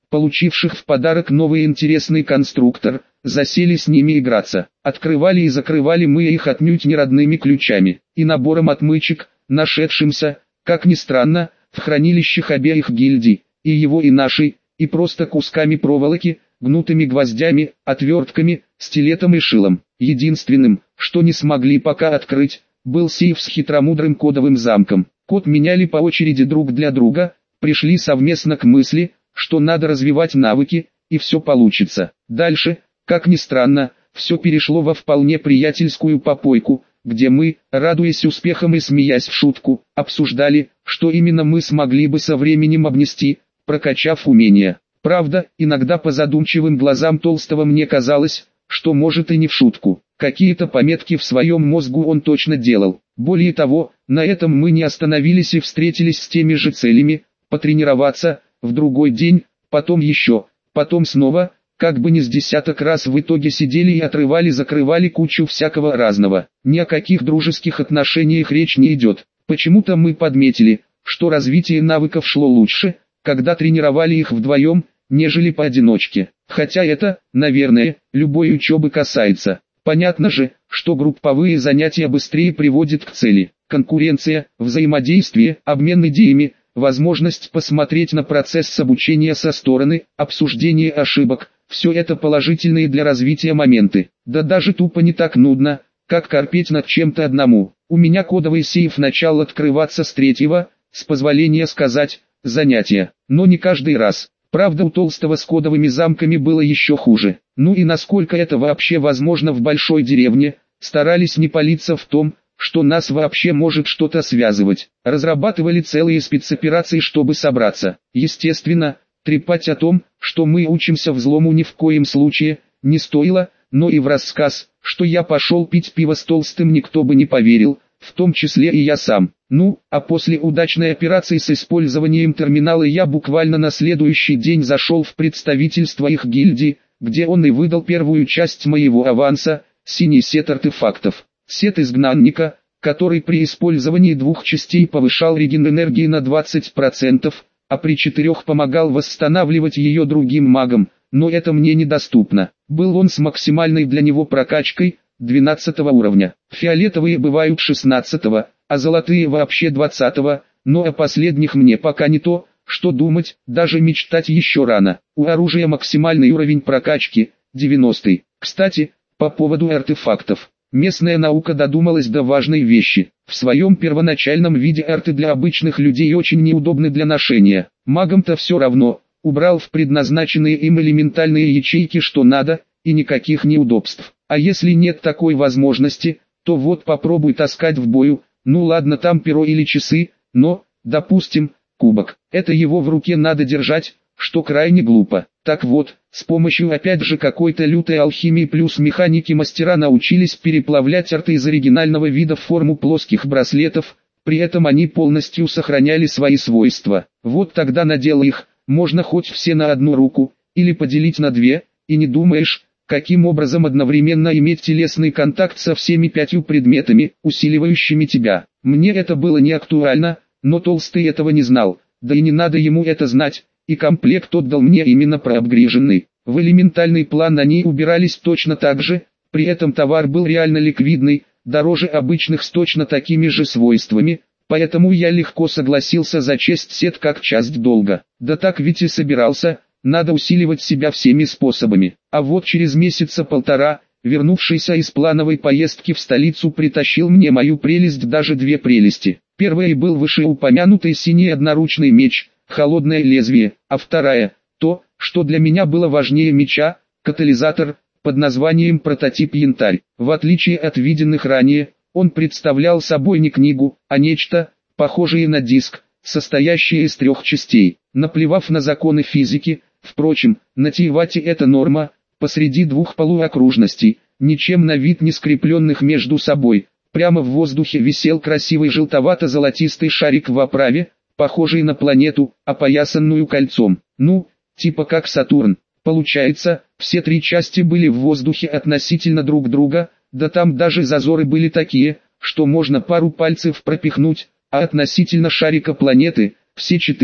получивших в подарок новый интересный конструктор, засели с ними играться. Открывали и закрывали мы их отнюдь не родными ключами и набором отмычек, нашедшимся, как ни странно, в хранилищах обеих гильдий, и его и нашей, и просто кусками проволоки, гнутыми гвоздями, отвертками, стилетом и шилом. Единственным, что не смогли пока открыть, был сейф с хитромудрым кодовым замком. Код меняли по очереди друг для друга, пришли совместно к мысли, что надо развивать навыки, и все получится. Дальше, как ни странно, все перешло во вполне приятельскую попойку, где мы, радуясь успехам и смеясь в шутку, обсуждали, что именно мы смогли бы со временем обнести, прокачав умения. Правда, иногда по задумчивым глазам Толстого мне казалось, что может и не в шутку. Какие-то пометки в своем мозгу он точно делал. Более того, на этом мы не остановились и встретились с теми же целями, потренироваться, в другой день, потом еще, потом снова, как бы не с десяток раз в итоге сидели и отрывали-закрывали кучу всякого разного. Ни о каких дружеских отношениях речь не идет. Почему-то мы подметили, что развитие навыков шло лучше, когда тренировали их вдвоем, нежели поодиночке. Хотя это, наверное, любой учебы касается. Понятно же, что групповые занятия быстрее приводят к цели. Конкуренция, взаимодействие, обмен идеями, возможность посмотреть на процесс обучения со стороны, обсуждение ошибок – все это положительные для развития моменты. Да даже тупо не так нудно, как корпеть над чем-то одному. У меня кодовый сейф начал открываться с третьего, с позволения сказать, занятия. Но не каждый раз. Правда, у Толстого с кодовыми замками было еще хуже. Ну и насколько это вообще возможно в большой деревне, старались не палиться в том, что нас вообще может что-то связывать. Разрабатывали целые спецоперации, чтобы собраться. Естественно, трепать о том, что мы учимся взлому ни в коем случае, не стоило, но и в рассказ, что я пошел пить пиво с Толстым, никто бы не поверил, в том числе и я сам. Ну, а после удачной операции с использованием терминала я буквально на следующий день зашел в представительство их гильдии, где он и выдал первую часть моего аванса, синий сет артефактов. Сет изгнанника, который при использовании двух частей повышал реген энергии на двадцать процентов, а при четырех помогал восстанавливать ее другим магам, но это мне недоступно. Был он с максимальной для него прокачкой, двенадцатого уровня. Фиолетовые бывают шестнадцатого, а золотые вообще двадцатого, но о последних мне пока не то, что думать, даже мечтать еще рано. У оружия максимальный уровень прокачки, девяностый. Кстати, по поводу артефактов. Местная наука додумалась до важной вещи. В своем первоначальном виде арты для обычных людей очень неудобны для ношения. Магам-то все равно, убрал в предназначенные им элементальные ячейки что надо, и никаких неудобств. А если нет такой возможности, то вот попробуй таскать в бою, ну ладно там перо или часы, но, допустим, кубок. Это его в руке надо держать, что крайне глупо. Так вот, с помощью опять же какой-то лютой алхимии плюс механики мастера научились переплавлять арты из оригинального вида в форму плоских браслетов, при этом они полностью сохраняли свои свойства. Вот тогда надел их, можно хоть все на одну руку, или поделить на две, и не думаешь, каким образом одновременно иметь телесный контакт со всеми пятью предметами, усиливающими тебя. Мне это было не актуально, но Толстый этого не знал, да и не надо ему это знать. И комплект отдал мне именно проапгреженный. В элементальный план они убирались точно так же, при этом товар был реально ликвидный, дороже обычных с точно такими же свойствами, поэтому я легко согласился зачесть сет как часть долга. Да так ведь и собирался, надо усиливать себя всеми способами. А вот через месяца полтора, вернувшийся из плановой поездки в столицу, притащил мне мою прелесть, даже две прелести. Первый был вышеупомянутый синий одноручный меч, холодное лезвие, а вторая, то, что для меня было важнее меча, катализатор, под названием прототип янтарь. В отличие от виденных ранее, он представлял собой не книгу, а нечто, похожее на диск, состоящее из трех частей. Наплевав на законы физики, впрочем, на Тиевате это норма, посреди двух полуокружностей, ничем на вид не скрепленных между собой, прямо в воздухе висел красивый желтовато-золотистый шарик в оправе, похожий на планету, опоясанную кольцом. Ну, типа как Сатурн. Получается, все три части были в воздухе относительно друг друга, да там даже зазоры были такие, что можно пару пальцев пропихнуть, а относительно шарика планеты, все четыре,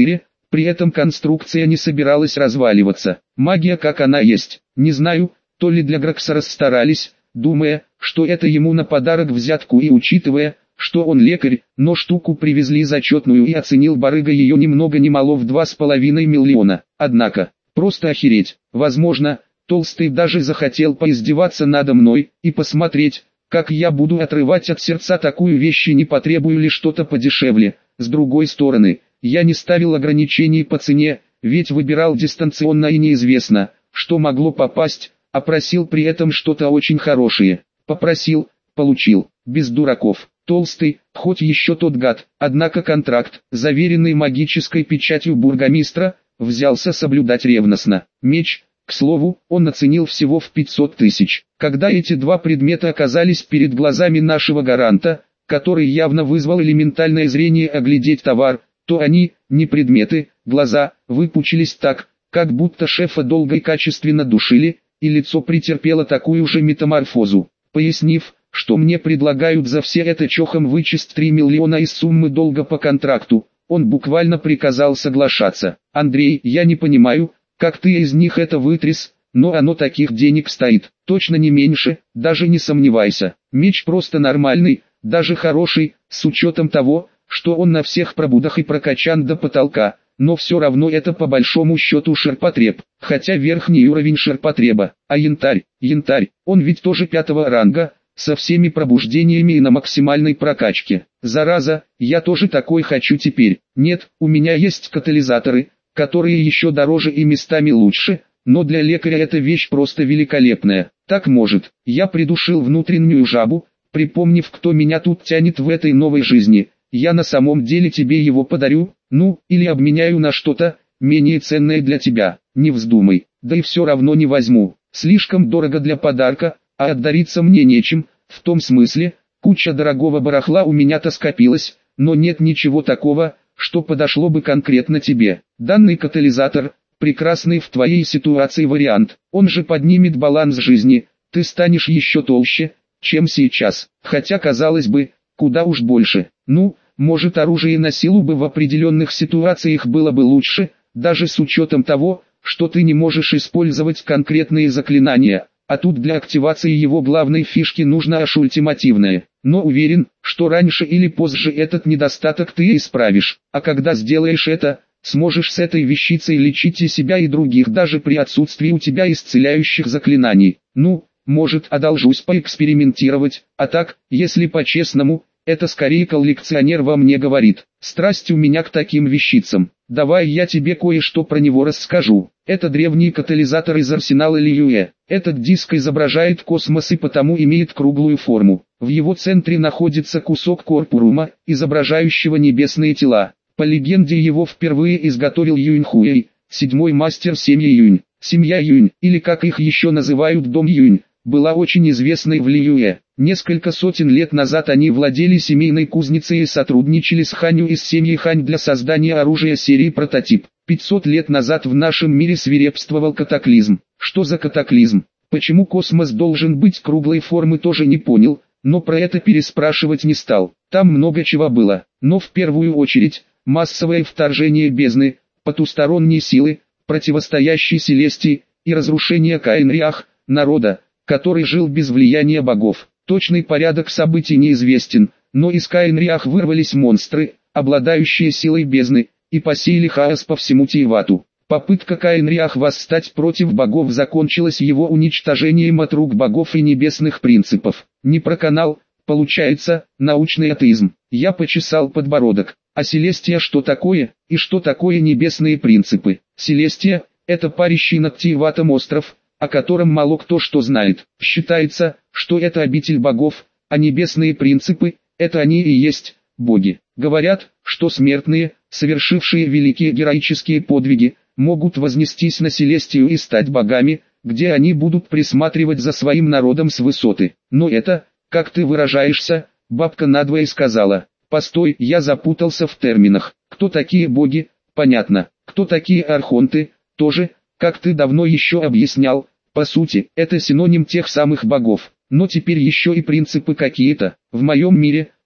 При этом конструкция не собиралась разваливаться. Магия как она есть. Не знаю, то ли для Гракса расстарались, думая, что это ему на подарок взятку, и учитывая, что он лекарь, но штуку привезли зачетную, и оценил барыга ее ни много ни мало в два с половиной миллиона. Однако, просто охереть. Возможно, Толстый даже захотел поиздеваться надо мной и посмотреть, как я буду отрывать от сердца такую вещь и не потребую ли что-то подешевле. С другой стороны, я не ставил ограничений по цене, ведь выбирал дистанционно и неизвестно, что могло попасть, а просил при этом что-то очень хорошее. Попросил, получил, без дураков. Толстый, хоть еще тот гад, однако контракт, заверенный магической печатью бургомистра, взялся соблюдать ревностно. Меч, к слову, он оценил всего в пятьсот тысяч. Когда эти два предмета оказались перед глазами нашего гаранта, который явно вызвал элементальное зрение оглядеть товар, то они, не предметы, глаза, выпучились так, как будто шефа долго и качественно душили, и лицо претерпело такую же метаморфозу. Пояснив, что мне предлагают за все это чохом вычесть три миллиона из суммы долга по контракту, он буквально приказал соглашаться. «Андрей, я не понимаю, как ты из них это вытряс, но оно таких денег стоит, точно не меньше, даже не сомневайся. Меч просто нормальный, даже хороший, с учетом того, что он на всех пробудах и прокачан до потолка, но все равно это по большому счету ширпотреб, хотя верхний уровень ширпотреба. А янтарь, янтарь, он ведь тоже пятого ранга, со всеми пробуждениями и на максимальной прокачке. Зараза, я тоже такой хочу теперь. Нет, у меня есть катализаторы, которые еще дороже и местами лучше, но для лекаря эта вещь просто великолепная. Так может, я придушил внутреннюю жабу, припомнив, кто меня тут тянет в этой новой жизни. Я на самом деле тебе его подарю, ну, или обменяю на что-то, менее ценное для тебя. Не вздумай, да и все равно не возьму. Слишком дорого для подарка, а отдариться мне нечем, в том смысле, куча дорогого барахла у меня-то скопилась, но нет ничего такого, что подошло бы конкретно тебе. Данный катализатор – прекрасный в твоей ситуации вариант, он же поднимет баланс жизни, ты станешь еще толще, чем сейчас, хотя казалось бы, куда уж больше. Ну, может, оружие на силу бы в определенных ситуациях было бы лучше, даже с учетом того, что ты не можешь использовать конкретные заклинания, а тут для активации его главной фишки нужно аж ультимативное. Но уверен, что раньше или позже этот недостаток ты исправишь, а когда сделаешь это, сможешь с этой вещицей лечить и себя, и других даже при отсутствии у тебя исцеляющих заклинаний. Ну, может, одолжусь поэкспериментировать, а так, если по-честному, это скорее коллекционер во мне говорит. Страсть у меня к таким вещицам. Давай я тебе кое-что про него расскажу. Это древний катализатор из арсенала Лиюэ. Этот диск изображает космос и потому имеет круглую форму. В его центре находится кусок корпурума, изображающего небесные тела. По легенде, его впервые изготовил Юнь Хуэй, седьмой мастер семьи Юнь. Семья Юнь, или как их еще называют Дом Юнь, была очень известной в Лиюэ. Несколько сотен лет назад они владели семейной кузницей и сотрудничали с Ханью из семьи Хань для создания оружия серии «Прототип». пятьсот лет назад в нашем мире свирепствовал катаклизм. Что за катаклизм? Почему космос должен быть круглой формы, тоже не понял, но про это переспрашивать не стал. Там много чего было, но в первую очередь, массовое вторжение бездны, потусторонние силы, противостоящие Селестии, и разрушение Каин-Риах, народа, который жил без влияния богов. Точный порядок событий неизвестен, но из Каин-Риах вырвались монстры, обладающие силой бездны, и посеяли хаос по всему Тиевату. Попытка Каин-Риах восстать против богов закончилась его уничтожением от рук богов и небесных принципов. Не про канал, получается, научный атеизм. Я почесал подбородок. А Селестия что такое, и что такое небесные принципы? Селестия – это парящий над Тиеватом остров, о котором мало кто что знает. Считается, что это обитель богов, а небесные принципы – это они и есть боги. Говорят, что смертные, совершившие великие героические подвиги, могут вознестись на Селестию и стать богами, где они будут присматривать за своим народом с высоты. Но это, как ты выражаешься, бабка надвое сказала. Постой, я запутался в терминах. Кто такие боги? Понятно. Кто такие архонты? Тоже, как ты давно еще объяснял. По сути, это синоним тех самых богов. Но теперь еще и принципы какие-то. В моем мире,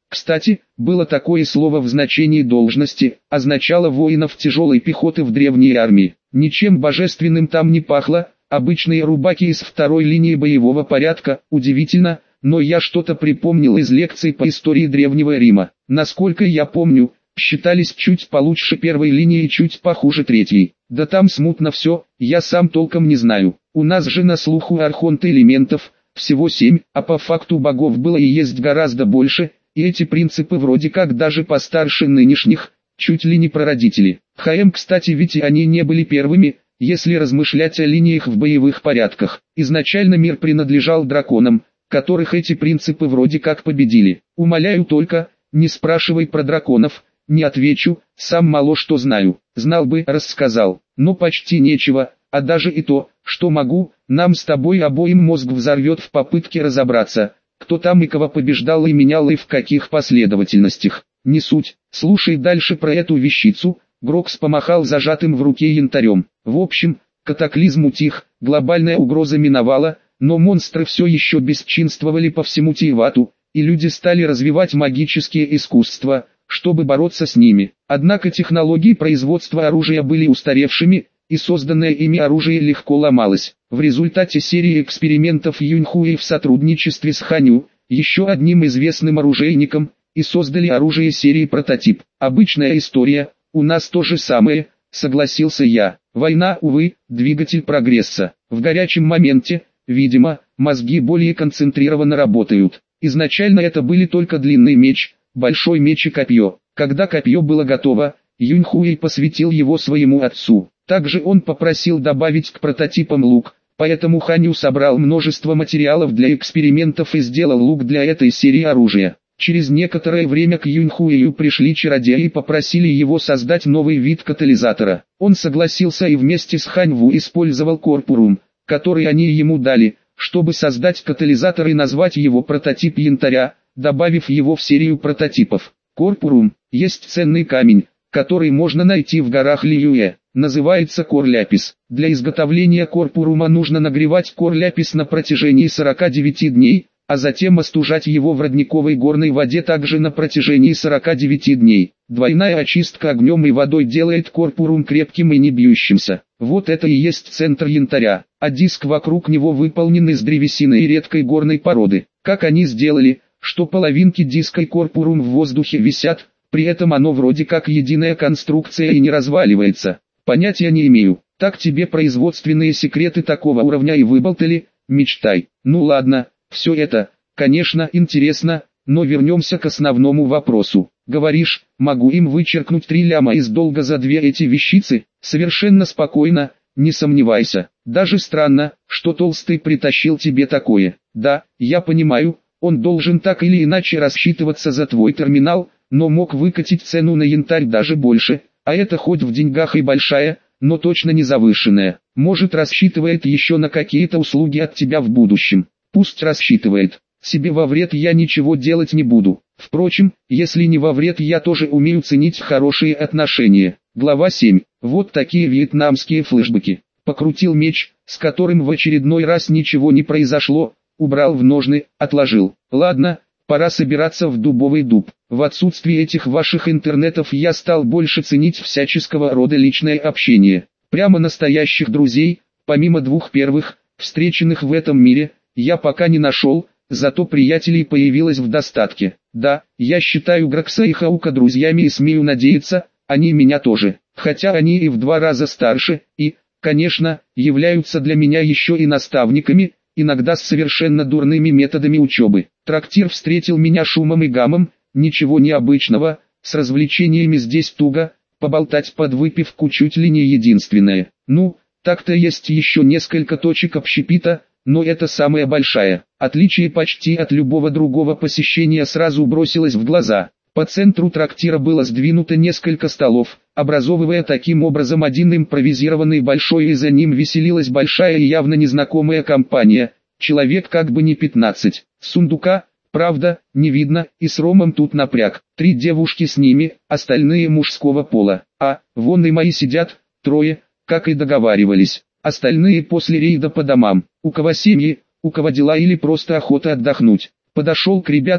Кстати, было такое слово в значении должности, означало воинов тяжелой пехоты в древней армии. Ничем божественным там не пахло, обычные рубаки из второй линии боевого порядка, удивительно, но я что-то припомнил из лекций по истории Древнего Рима. Насколько я помню, считались чуть получше первой линии и чуть похуже третьей. Да там смутно все, я сам толком не знаю. У нас же на слуху архонты элементов, всего семь, а по факту богов было и есть гораздо больше, и эти принципы вроде как даже постарше нынешних, чуть ли не прародители. ХМ, кстати, ведь и они не были первыми, если размышлять о линиях в боевых порядках. Изначально мир принадлежал драконам, которых эти принципы вроде как победили. Умоляю только, не спрашивай про драконов, не отвечу, сам мало что знаю. Знал бы, рассказал, но почти нечего, а даже и то, что могу, нам с тобой обоим мозг взорвет в попытке разобраться, кто там и кого побеждал и менял и в каких последовательностях. Не суть, слушай дальше про эту вещицу. Грокс помахал зажатым в руке янтарем. В общем, катаклизм утих, глобальная угроза миновала, но монстры все еще бесчинствовали по всему Тиевату, и люди стали развивать магические искусства, чтобы бороться с ними. Однако технологии производства оружия были устаревшими, и созданное ими оружие легко ломалось. В результате серии экспериментов Юньхуэй в сотрудничестве с Ханью, еще одним известным оружейником, и создали оружие серии прототип. Обычная история, у нас то же самое, согласился я. Война, увы, двигатель прогресса. В горячем моменте, видимо, мозги более концентрированно работают. Изначально это были только длинный меч, большой меч и копье. Когда копье было готово, Юньхуэй посвятил его своему отцу. Также он попросил добавить к прототипам лук, поэтому Ханью собрал множество материалов для экспериментов и сделал лук для этой серии оружия. Через некоторое время к Юньхуэю пришли чародеи и попросили его создать новый вид катализатора. Он согласился и вместе с Ханьву использовал корпурум, который они ему дали, чтобы создать катализатор и назвать его прототип янтаря, добавив его в серию прототипов. Корпурум есть ценный камень, который можно найти в горах Лиюэ. Называется кор-ляпис. Для изготовления корпурума нужно нагревать кор-ляпис на протяжении сорока девяти дней, а затем остужать его в родниковой горной воде также на протяжении сорока девяти дней. Двойная очистка огнем и водой делает корпурум крепким и не бьющимся. Вот это и есть центр янтаря, а диск вокруг него выполнен из древесины и редкой горной породы. Как они сделали, что половинки диска и корпурум в воздухе висят, при этом оно вроде как единая конструкция и не разваливается. Понятия не имею. Так тебе производственные секреты такого уровня и выболтали, мечтай. Ну ладно, все это, конечно, интересно, но вернемся к основному вопросу. Говоришь, могу им вычеркнуть три ляма из долга за две эти вещицы? Совершенно спокойно, не сомневайся. Даже странно, что Толстый притащил тебе такое. Да, я понимаю, он должен так или иначе рассчитываться за твой терминал, но мог выкатить цену на янтарь даже больше. А это хоть в деньгах и большая, но точно не завышенная. Может, рассчитывает еще на какие-то услуги от тебя в будущем. Пусть рассчитывает. Себе во вред я ничего делать не буду. Впрочем, если не во вред, я тоже умею ценить хорошие отношения. Глава семь. Вот такие вьетнамские флешбеки. Покрутил меч, с которым в очередной раз ничего не произошло, убрал в ножны, отложил. Ладно, пора собираться в дубовый дуб. В отсутствие этих ваших интернетов я стал больше ценить всяческого рода личное общение. Прямо настоящих друзей, помимо двух первых, встреченных в этом мире, я пока не нашел, зато приятелей появилось в достатке. Да, я считаю Грокса и Хаука друзьями и смею надеяться, они меня тоже. Хотя они и в два раза старше, и, конечно, являются для меня еще и наставниками, иногда с совершенно дурными методами учебы. Трактир встретил меня шумом и гамом, ничего необычного, с развлечениями здесь туго, поболтать под выпивку чуть ли не единственное. Ну, так-то есть еще несколько точек общепита, но это самая большая. Отличие почти от любого другого посещения сразу бросилось в глаза. По центру трактира было сдвинуто несколько столов, образовывая таким образом один импровизированный большой, и за ним веселилась большая и явно незнакомая компания, человек как бы не пятнадцать. Сундука, правда, не видно, и с Ромом тут напряг. Три девушки с ними, остальные мужского пола. А, вон и мои сидят, трое, как и договаривались. Остальные после рейда по домам. У кого семьи, у кого дела или просто охота отдохнуть. Подошел к ребятам,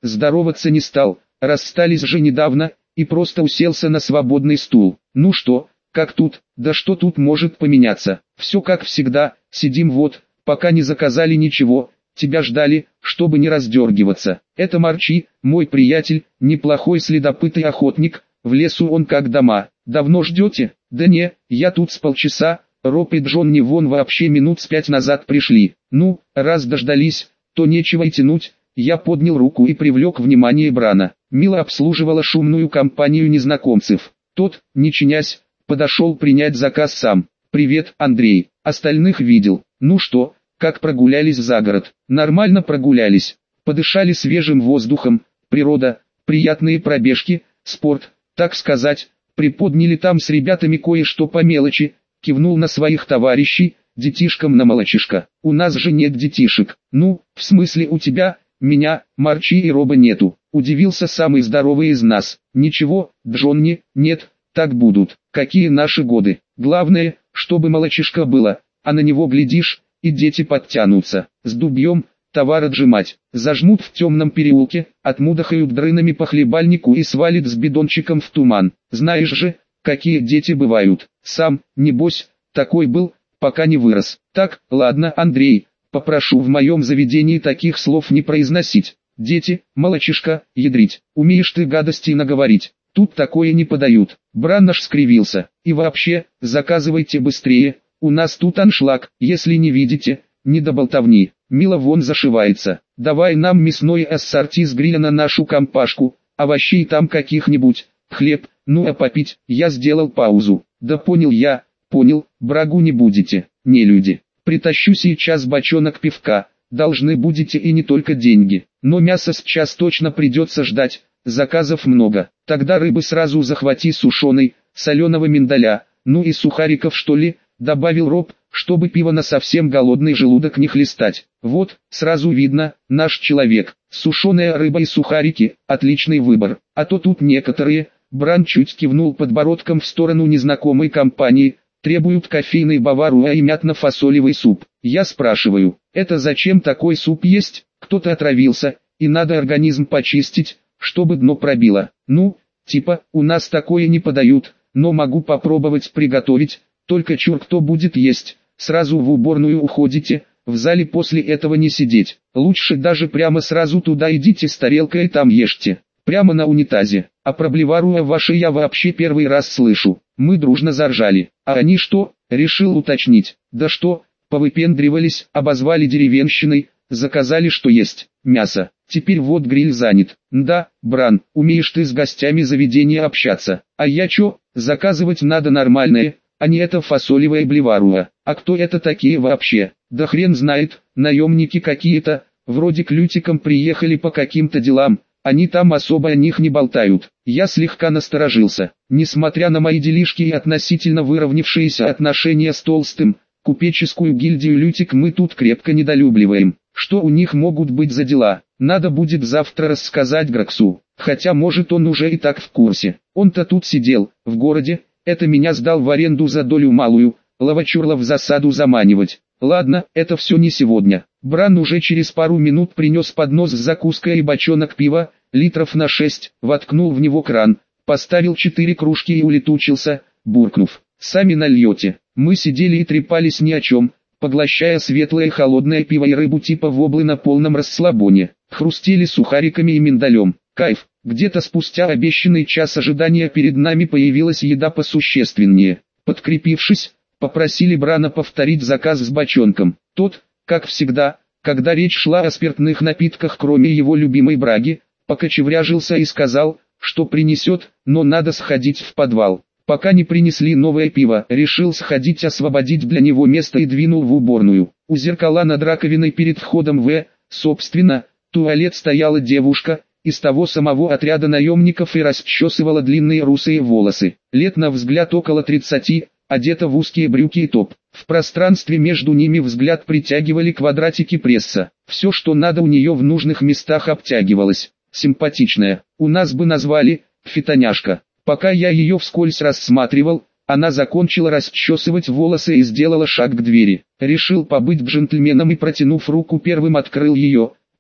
здороваться не стал, расстались же недавно, и просто уселся на свободный стул. Ну что, как тут? Да что тут может поменяться? Все как всегда, сидим вот, пока не заказали ничего, тебя ждали, чтобы не раздергиваться. Это Марчи, мой приятель, неплохой следопыт и охотник, в лесу он как дома. Давно ждете? Да не, я тут с полчаса, Роб и Джон не вон вообще минут с пять назад пришли. Ну, раз дождались, то нечего и тянуть. Я поднял руку и привлек внимание Брана. Мила обслуживала шумную компанию незнакомцев. Тот, не чинясь, подошел принять заказ сам. «Привет, Андрей, остальных видел. Ну что, как прогулялись за город?» «Нормально прогулялись. Подышали свежим воздухом, природа, приятные пробежки, спорт, так сказать. Приподняли там с ребятами кое-что по мелочи», кивнул на своих товарищей, детишкам на молочишко. «У нас же нет детишек». «Ну, в смысле у тебя, меня, Марчи и Роба нету», удивился самый здоровый из нас. «Ничего, Джонни, нет, так будут. Какие наши годы. Главное, чтобы молочишко было, а на него глядишь, и дети подтянутся. С дубьем, товар отжимать. Зажмут в темном переулке, отмудохают дрынами по хлебальнику и свалит с бидончиком в туман. Знаешь же, какие дети бывают. Сам, небось, такой был, пока не вырос. Так, ладно, Андрей, попрошу в моем заведении таких слов не произносить. Дети, молочишка, ядрить. Умеешь ты гадостей наговорить. Тут такое не подают». Бран аж скривился. «И вообще, заказывайте быстрее, у нас тут аншлаг, если не видите, не до болтовни». Мила вон зашивается. «Давай нам мясное ассорти с гриля на нашу компашку, овощей там каких-нибудь, хлеб, ну а попить». Я сделал паузу. «Да понял я, понял, брагу не будете, не люди. Притащу сейчас бочонок пивка, должны будете и не только деньги, но мясо сейчас точно придется ждать». Заказов много. Тогда рыбы сразу захвати сушеной, соленого миндаля, ну и сухариков что ли, добавил Роб, чтобы пиво на совсем голодный желудок не хлестать. Вот, сразу видно, наш человек. Сушеная рыба и сухарики, отличный выбор. А то тут некоторые, Бран чуть кивнул подбородком в сторону незнакомой компании, требуют кофейный баваруа и мятно-фасолевый суп. Я спрашиваю, это зачем такой суп есть? Кто-то отравился, и надо организм почистить, чтобы дно пробило. Ну, типа, у нас такое не подают, но могу попробовать приготовить, только чур кто будет есть, сразу в уборную уходите, в зале после этого не сидеть. Лучше даже прямо сразу туда идите с тарелкой и там ешьте, прямо на унитазе. А про блеваруа ваше я вообще первый раз слышу». Мы дружно заржали. «А они что?» — решил уточнить. «Да что, повыпендривались, обозвали деревенщиной, заказали что есть, мясо. Теперь вот гриль занят». «Да, Бран, умеешь ты с гостями заведения общаться. А я чё, заказывать надо нормальное, а не это фасолевое блеваруа. А кто это такие вообще?» «Да хрен знает, наемники какие-то, вроде к Лютикам приехали по каким-то делам, они там особо о них не болтают». Я слегка насторожился. Несмотря на мои делишки и относительно выровнявшиеся отношения с Толстым, купеческую гильдию Лютик мы тут крепко недолюбливаем. Что у них могут быть за дела, надо будет завтра рассказать Граксу, хотя может он уже и так в курсе. Он-то тут сидел, в городе, это меня сдал в аренду за долю малую, ловочурла в засаду заманивать. Ладно, это все не сегодня. Бран уже через пару минут принес поднос с закуской и бочонок пива, литров на шесть, воткнул в него кран, поставил четыре кружки и улетучился, буркнув: «Сами нальете». Мы сидели и трепались ни о чем, поглощая светлое холодное пиво и рыбу типа воблы на полном расслабоне, хрустели сухариками и миндалем. Кайф, где-то спустя обещанный час ожидания перед нами появилась еда посущественнее. Подкрепившись, попросили Брана повторить заказ с бочонком. Тот, как всегда, когда речь шла о спиртных напитках кроме его любимой браги, покочевряжился и сказал, что принесет, но надо сходить в подвал. Пока не принесли новое пиво, решил сходить освободить для него место и двинул в уборную. У зеркала над раковиной перед входом в, собственно, туалет стояла девушка, из того самого отряда наемников и расчесывала длинные русые волосы. Лет на взгляд около тридцати, одета в узкие брюки и топ. В пространстве между ними взгляд притягивали квадратики пресса. Все, что надо у нее в нужных местах обтягивалось. Симпатичная, у нас бы назвали, фитоняшка. Пока я ее вскользь рассматривал, она закончила расчесывать волосы и сделала шаг к двери. Решил побыть джентльменом и, протянув руку, первым открыл ее,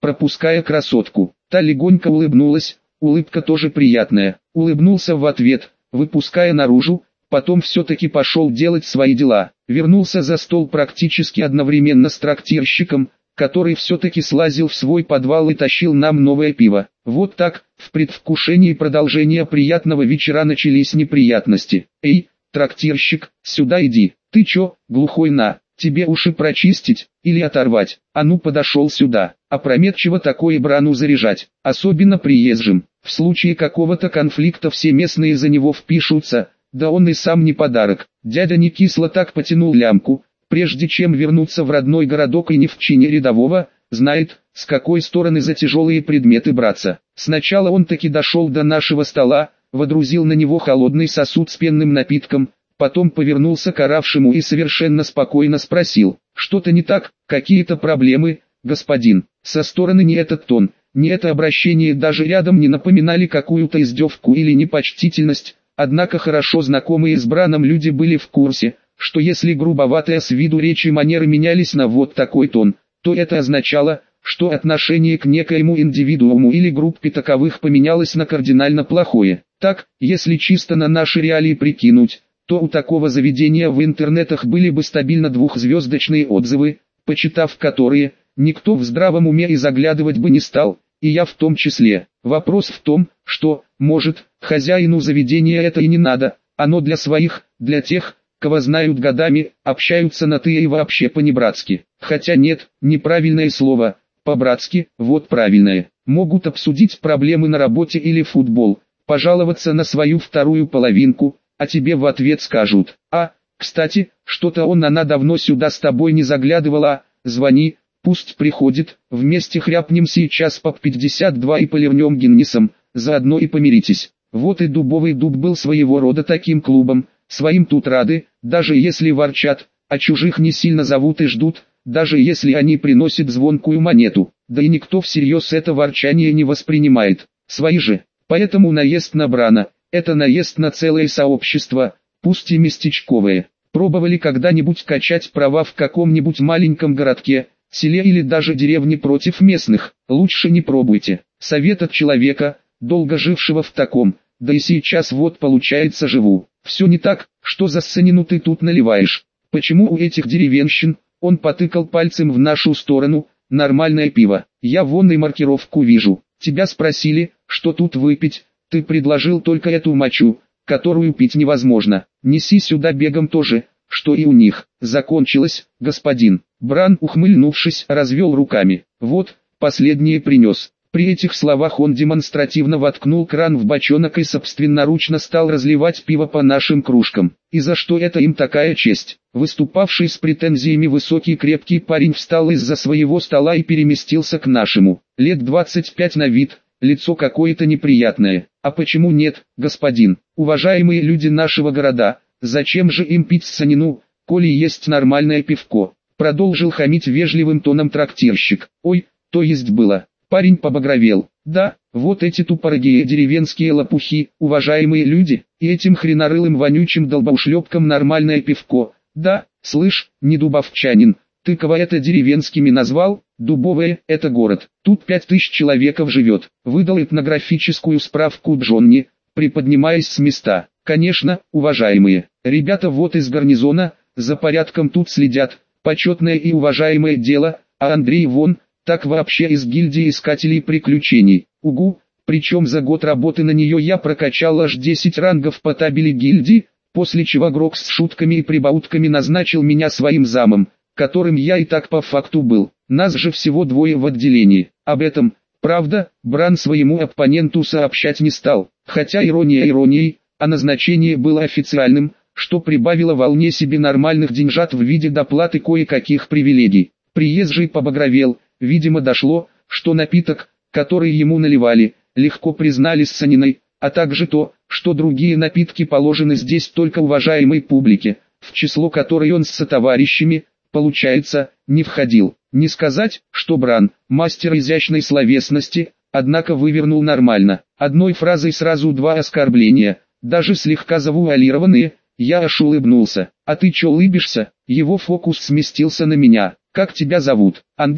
пропуская красотку. Та легонько улыбнулась, улыбка тоже приятная. Улыбнулся в ответ, выпуская наружу, потом все-таки пошел делать свои дела. Вернулся за стол практически одновременно с трактирщиком, который все-таки слазил в свой подвал и тащил нам новое пиво. Вот так, в предвкушении продолжения приятного вечера начались неприятности. «Эй, трактирщик, сюда иди, ты чё, глухой на, тебе уши прочистить, или оторвать, а ну подошел сюда». Опрометчиво такое брану заряжать, особенно приезжим. В случае какого-то конфликта все местные за него впишутся, да он и сам не подарок. Дядя не кисло так потянул лямку, прежде чем вернуться в родной городок и не в чине рядового, знает, с какой стороны за тяжелые предметы браться. Сначала он таки дошел до нашего стола, водрузил на него холодный сосуд с пенным напитком, потом повернулся к оравшему и совершенно спокойно спросил: «Что-то не так, какие-то проблемы, господин?» Со стороны ни этот тон, ни это обращение даже рядом не напоминали какую-то издевку или непочтительность, однако хорошо знакомые с Браном люди были в курсе, что если грубоватые с виду речи и манеры менялись на вот такой тон, то это означало, что отношение к некоему индивидууму или группе таковых поменялось на кардинально плохое. Так, если чисто на наши реалии прикинуть, то у такого заведения в интернетах были бы стабильно двухзвездочные отзывы, почитав которые, никто в здравом уме и заглядывать бы не стал, и я в том числе. Вопрос в том, что, может, хозяину заведения это и не надо, оно для своих, для тех, кого знают годами, общаются на «ты» и вообще по-небратски. Хотя нет, неправильное слово, по-братски, вот правильное. Могут обсудить проблемы на работе или футбол, пожаловаться на свою вторую половинку, а тебе в ответ скажут: «А, кстати, что-то он она давно сюда с тобой не заглядывала, звони, пусть приходит, вместе хряпнем сейчас по пятьдесят два и поливнем Гиннесом, заодно и помиритесь». Вот и Дубовый Дуб был своего рода таким клубом, своим тут рады, даже если ворчат, а чужих не сильно зовут и ждут, даже если они приносят звонкую монету, да и никто всерьез это ворчание не воспринимает, свои же. Поэтому наезд на Брана – это наезд на целое сообщество, пусть и местечковое. Пробовали когда-нибудь качать права в каком-нибудь маленьком городке, селе или даже деревне против местных? Лучше не пробуйте. Совет от человека, долго жившего в таком, да и сейчас вот получается живу. Все не так, что за сценину ты тут наливаешь? Почему у этих деревенщин, он потыкал пальцем в нашу сторону, нормальное пиво? Я вон и маркировку вижу. Тебя спросили, что тут выпить, ты предложил только эту мочу, которую пить невозможно. Неси сюда бегом тоже, что и у них. Закончилось, господин. Бран, ухмыльнувшись, развел руками. Вот, последнее принес. При этих словах он демонстративно воткнул кран в бочонок и собственноручно стал разливать пиво по нашим кружкам. И за что это им такая честь? Выступавший с претензиями высокий крепкий парень встал из-за своего стола и переместился к нашему. Лет двадцать пять на вид, лицо какое-то неприятное. А почему нет, господин? Уважаемые люди нашего города, зачем же им пить ссанину, коли есть нормальное пивко? Продолжил хамить вежливым тоном трактирщик. Ой, то есть было. Парень побагровел. Да, вот эти тупорогие деревенские лопухи, уважаемые люди, и этим хренорылым вонючим долбоушлепкам нормальное пивко. Да, слышь, не дубовчанин, ты кого это деревенскими назвал? Дубовое – это город, тут пять тысяч человеков живет. Выдал этнографическую справку Джонни, приподнимаясь с места. Конечно, уважаемые, ребята вот из гарнизона, за порядком тут следят, почетное и уважаемое дело, а Андрей вон, так вообще из гильдии искателей приключений. Угу, причем за год работы на нее я прокачал аж десять рангов по табели гильдии, после чего Грокс с шутками и прибаутками назначил меня своим замом, которым я и так по факту был. Нас же всего двое в отделении. Об этом, правда, Бран своему оппоненту сообщать не стал, хотя ирония иронией, а назначение было официальным, что прибавило волне себе нормальных деньжат в виде доплаты кое-каких привилегий. Приезжий побагровел. Видимо, дошло, что напиток, который ему наливали, легко признали ссаниной, а также то, что другие напитки положены здесь только уважаемой публике, в число которой он с сотоварищами, получается, не входил. Не сказать, что Бран, мастер изящной словесности, однако вывернул нормально. Одной фразой сразу два оскорбления, даже слегка завуалированные. Я аж улыбнулся. А ты чё улыбишься? Его фокус сместился на меня. Как тебя зовут? Андрей,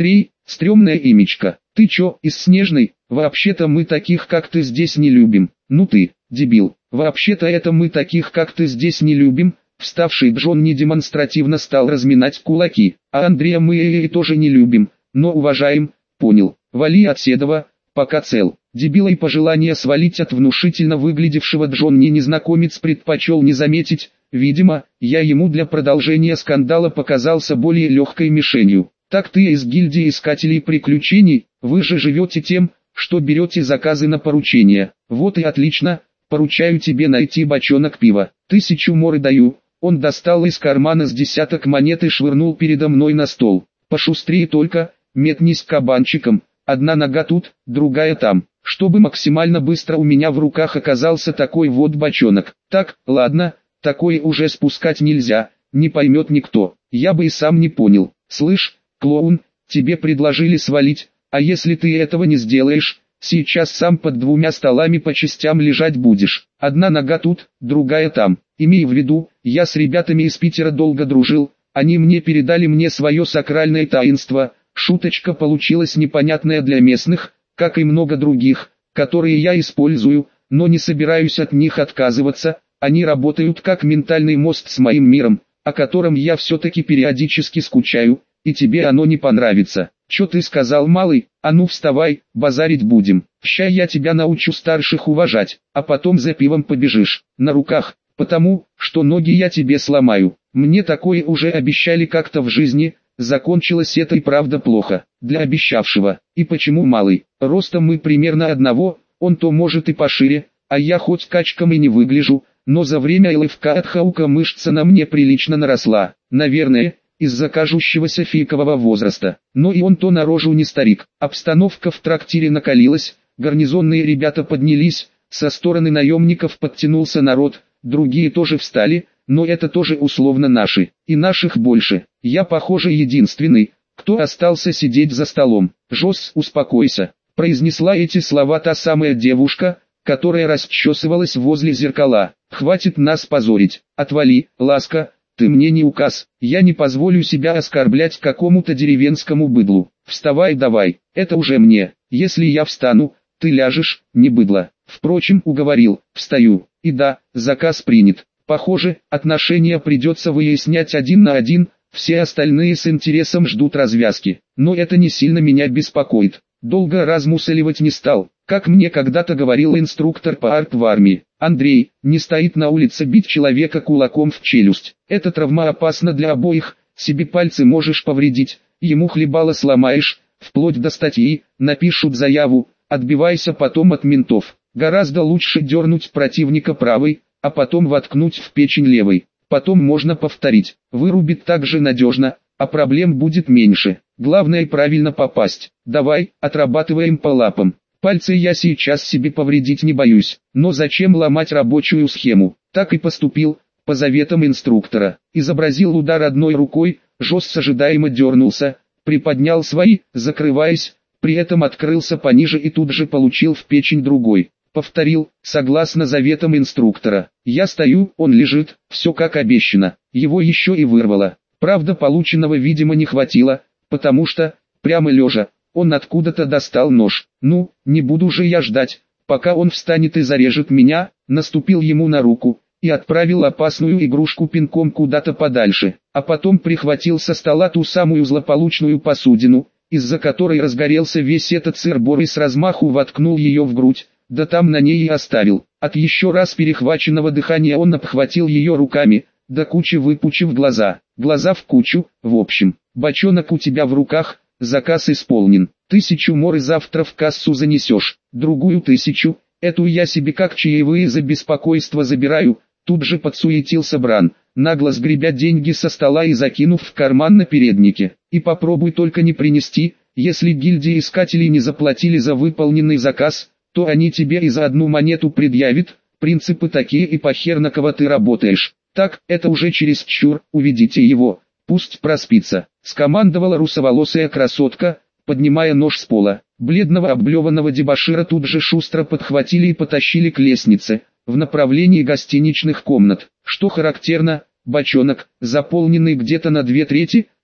Стремное имечко. Ты чё, из Снежной? Вообще-то мы таких как ты здесь не любим. Ну ты, дебил. Вообще-то это мы таких как ты здесь не любим. Вставший Джон недемонстративно стал разминать кулаки. А Андрея мы и тоже не любим, но уважаем. Понял. Вали от Седова, пока цел. Дебила и пожелание свалить от внушительно выглядевшего Джонни незнакомец предпочел не заметить. Видимо, я ему для продолжения скандала показался более легкой мишенью. Так ты из гильдии искателей приключений, вы же живете тем, что берете заказы на поручение. Вот и отлично, поручаю тебе найти бочонок пива. Тысячу моры даю. Он достал из кармана с десяток монет и швырнул передо мной на стол. Пошустрее только, метнись к кабанчикам, одна нога тут, другая там, чтобы максимально быстро у меня в руках оказался такой вот бочонок. Так, ладно, такое уже спускать нельзя, не поймет никто, я бы и сам не понял. Слышь, клоун, тебе предложили свалить, а если ты этого не сделаешь, сейчас сам под двумя столами по частям лежать будешь. Одна нога тут, другая там. Имей в виду, я с ребятами из Питера долго дружил, они мне передали мне свое сакральное таинство. Шуточка получилась непонятная для местных, как и много других, которые я использую, но не собираюсь от них отказываться. Они работают как ментальный мост с моим миром, о котором я все-таки периодически скучаю, и тебе оно не понравится. Чё ты сказал, малый? А ну вставай, базарить будем. Ща я тебя научу старших уважать, а потом за пивом побежишь, на руках, потому, что ноги я тебе сломаю. Мне такое уже обещали как-то в жизни, закончилось это и правда плохо, для обещавшего. И почему малый? Ростом мы примерно одного, он то может и пошире, а я хоть качком и не выгляжу, но за время ЛФК от Хаука мышца на мне прилично наросла. Наверное, из-за кажущегося фейкового возраста. Но и он то на рожу не старик. Обстановка в трактире накалилась, гарнизонные ребята поднялись, со стороны наемников подтянулся народ, другие тоже встали, но это тоже условно наши, и наших больше. Я, похоже, единственный, кто остался сидеть за столом. «Жос, успокойся», — произнесла эти слова та самая девушка, которая расчесывалась возле зеркала. «Хватит нас позорить, отвали, ласка, ты мне не указ, я не позволю себя оскорблять какому-то деревенскому быдлу. Вставай давай, это уже мне, если я встану, ты ляжешь, не быдло». Впрочем, уговорил, встаю, и да, заказ принят. Похоже, отношения придется выяснять один на один, все остальные с интересом ждут развязки. Но это не сильно меня беспокоит. Долго размусоливать не стал, как мне когда-то говорил инструктор по арт в армии. Андрей, не стоит на улице бить человека кулаком в челюсть. Эта травма опасна для обоих, себе пальцы можешь повредить, ему хлебало сломаешь, вплоть до статьи, напишут заяву, отбивайся потом от ментов. Гораздо лучше дернуть противника правой, а потом воткнуть в печень левой. Потом можно повторить, вырубит так же надежно, а проблем будет меньше. Главное правильно попасть. Давай, отрабатываем по лапам. Пальцы я сейчас себе повредить не боюсь, но зачем ломать рабочую схему? Так и поступил, по заветам инструктора. Изобразил удар одной рукой, Жос ожидаемо дернулся, приподнял свои, закрываясь, при этом открылся пониже и тут же получил в печень другой. Повторил, согласно заветам инструктора. Я стою, он лежит, все как обещано. Его еще и вырвало. Правда, полученного видимо не хватило, потому что, прямо лежа, он откуда-то достал нож. Ну, не буду же я ждать, пока он встанет и зарежет меня, наступил ему на руку, и отправил опасную игрушку пинком куда-то подальше, а потом прихватил со стола ту самую злополучную посудину, из-за которой разгорелся весь этот сыр-бор и с размаху воткнул ее в грудь, да там на ней и оставил. От еще раз перехваченного дыхания он обхватил ее руками, до кучи выпучив глаза, глаза в кучу, в общем, бочонок у тебя в руках, заказ исполнен, тысячу моры завтра в кассу занесешь, другую тысячу, эту я себе как чаевые за беспокойство забираю, тут же подсуетился Бран, нагло сгребя деньги со стола и закинув в карман на переднике, и попробуй только не принести, если гильдии искателей не заплатили за выполненный заказ, то они тебе и за одну монету предъявят, принципы такие и похер на кого ты работаешь. Так, это уже чересчур, уведите его, пусть проспится, скомандовала русоволосая красотка, поднимая нож с пола. Бледного облеванного дебошира тут же шустро подхватили и потащили к лестнице, в направлении гостиничных комнат. Что характерно, бочонок, заполненный где-то на две трети,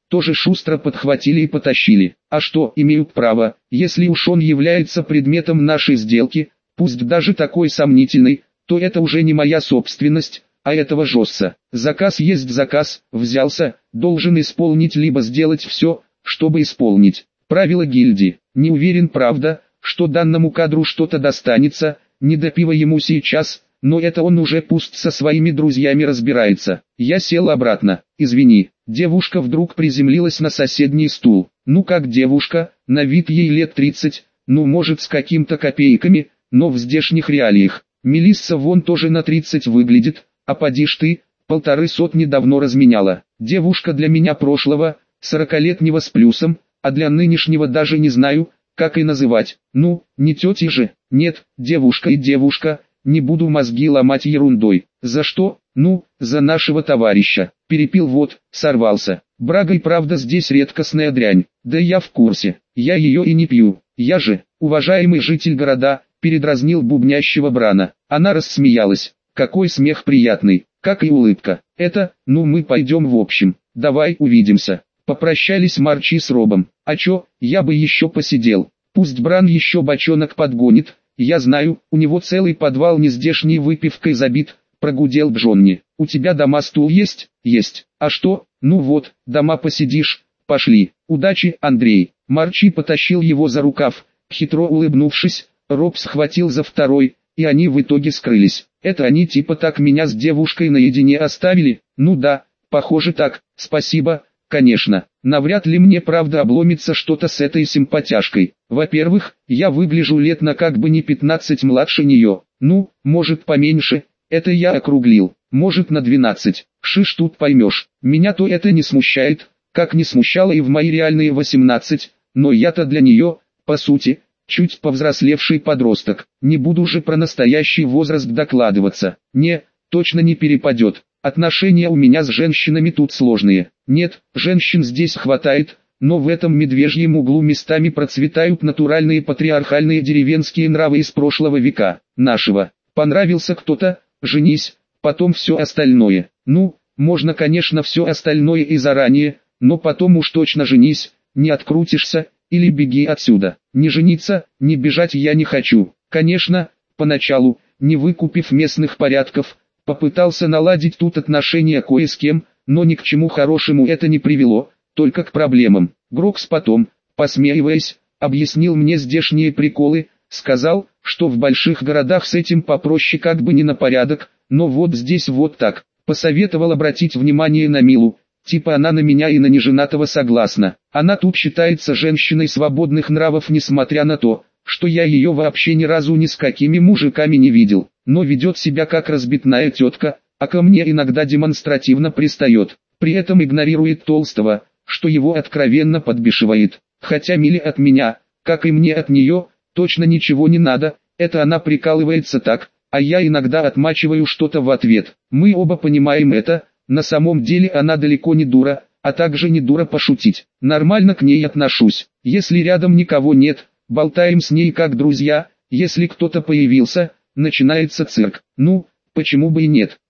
тоже шустро подхватили и потащили. А что, имеют право, если уж он является предметом нашей сделки, пусть даже такой сомнительной, то это уже не моя собственность, а этого жосса. Заказ есть заказ, взялся, должен исполнить либо сделать все, чтобы исполнить. Правила гильдии. Не уверен, правда, что данному кадру что-то достанется, не до пива ему сейчас, но это он уже пусть со своими друзьями разбирается. Я сел обратно. Извини, девушка вдруг приземлилась на соседний стул. Ну как девушка, на вид ей лет тридцать, ну может с каким-то копейками, но в здешних реалиях. Мелисса вон тоже на тридцать выглядит, а поди ж ты, полторы сотни давно разменяла. Девушка для меня прошлого, сорокалетнего с плюсом, а для нынешнего даже не знаю, как и называть. Ну, не тети же, нет, девушка и девушка, не буду мозги ломать ерундой. За что? Ну, за нашего товарища. Перепил вот, сорвался. Брага и правда здесь редкостная дрянь. Да я в курсе, я ее и не пью. Я же, уважаемый житель города, передразнил бубнящего Брана. Она рассмеялась. Какой смех приятный, как и улыбка. Это, ну мы пойдем в общем. Давай увидимся. Попрощались Марчи с Робом. А чё, я бы еще посидел. Пусть Бран еще бочонок подгонит. Я знаю, у него целый подвал нездешней выпивкой забит. Прогудел Джонни. У тебя дома стул есть? Есть. А что? Ну вот, дома посидишь. Пошли. Удачи, Андрей. Марчи потащил его за рукав. Хитро улыбнувшись, Роб схватил за второй, и они в итоге скрылись. Это они типа так меня с девушкой наедине оставили? Ну да, похоже так. Спасибо. Конечно, навряд ли мне правда обломится что-то с этой симпатяшкой. Во-первых, я выгляжу лет на как бы не пятнадцать младше нее. Ну, может поменьше, это я округлил. Может на двенадцать. Шиш тут поймешь. Меня-то это не смущает, как не смущало и в мои реальные восемнадцать. Но я-то для нее, по сути, чуть повзрослевший подросток. Не буду же про настоящий возраст докладываться. Не, точно не перепадет. Отношения у меня с женщинами тут сложные. Нет, женщин здесь хватает, но в этом медвежьем углу местами процветают натуральные патриархальные деревенские нравы из прошлого века, нашего. Понравился кто-то, женись, потом все остальное. Ну, можно конечно все остальное и заранее, но потом уж точно женись, не открутишься, или беги отсюда. Не жениться, не бежать я не хочу. Конечно, поначалу, не выкупив местных порядков, попытался наладить тут отношения кое с кем, но ни к чему хорошему это не привело, только к проблемам. Грокс потом, посмеиваясь, объяснил мне здешние приколы, сказал, что в больших городах с этим попроще как бы не на порядок, но вот здесь вот так. Посоветовал обратить внимание на Милу, типа она на меня и на неженатого согласна. Она тут считается женщиной свободных нравов, несмотря на то, что я ее вообще ни разу ни с какими мужиками не видел, но ведет себя как разбитная тетка, а ко мне иногда демонстративно пристает, при этом игнорирует Толстого, что его откровенно подбешивает. Хотя Миле от меня, как и мне от нее, точно ничего не надо, это она прикалывается так, а я иногда отмачиваю что-то в ответ. Мы оба понимаем это, на самом деле она далеко не дура, а также не дура пошутить. Нормально к ней отношусь, если рядом никого нет, болтаем с ней как друзья, если кто-то появился, начинается цирк. Ну, почему бы и нет.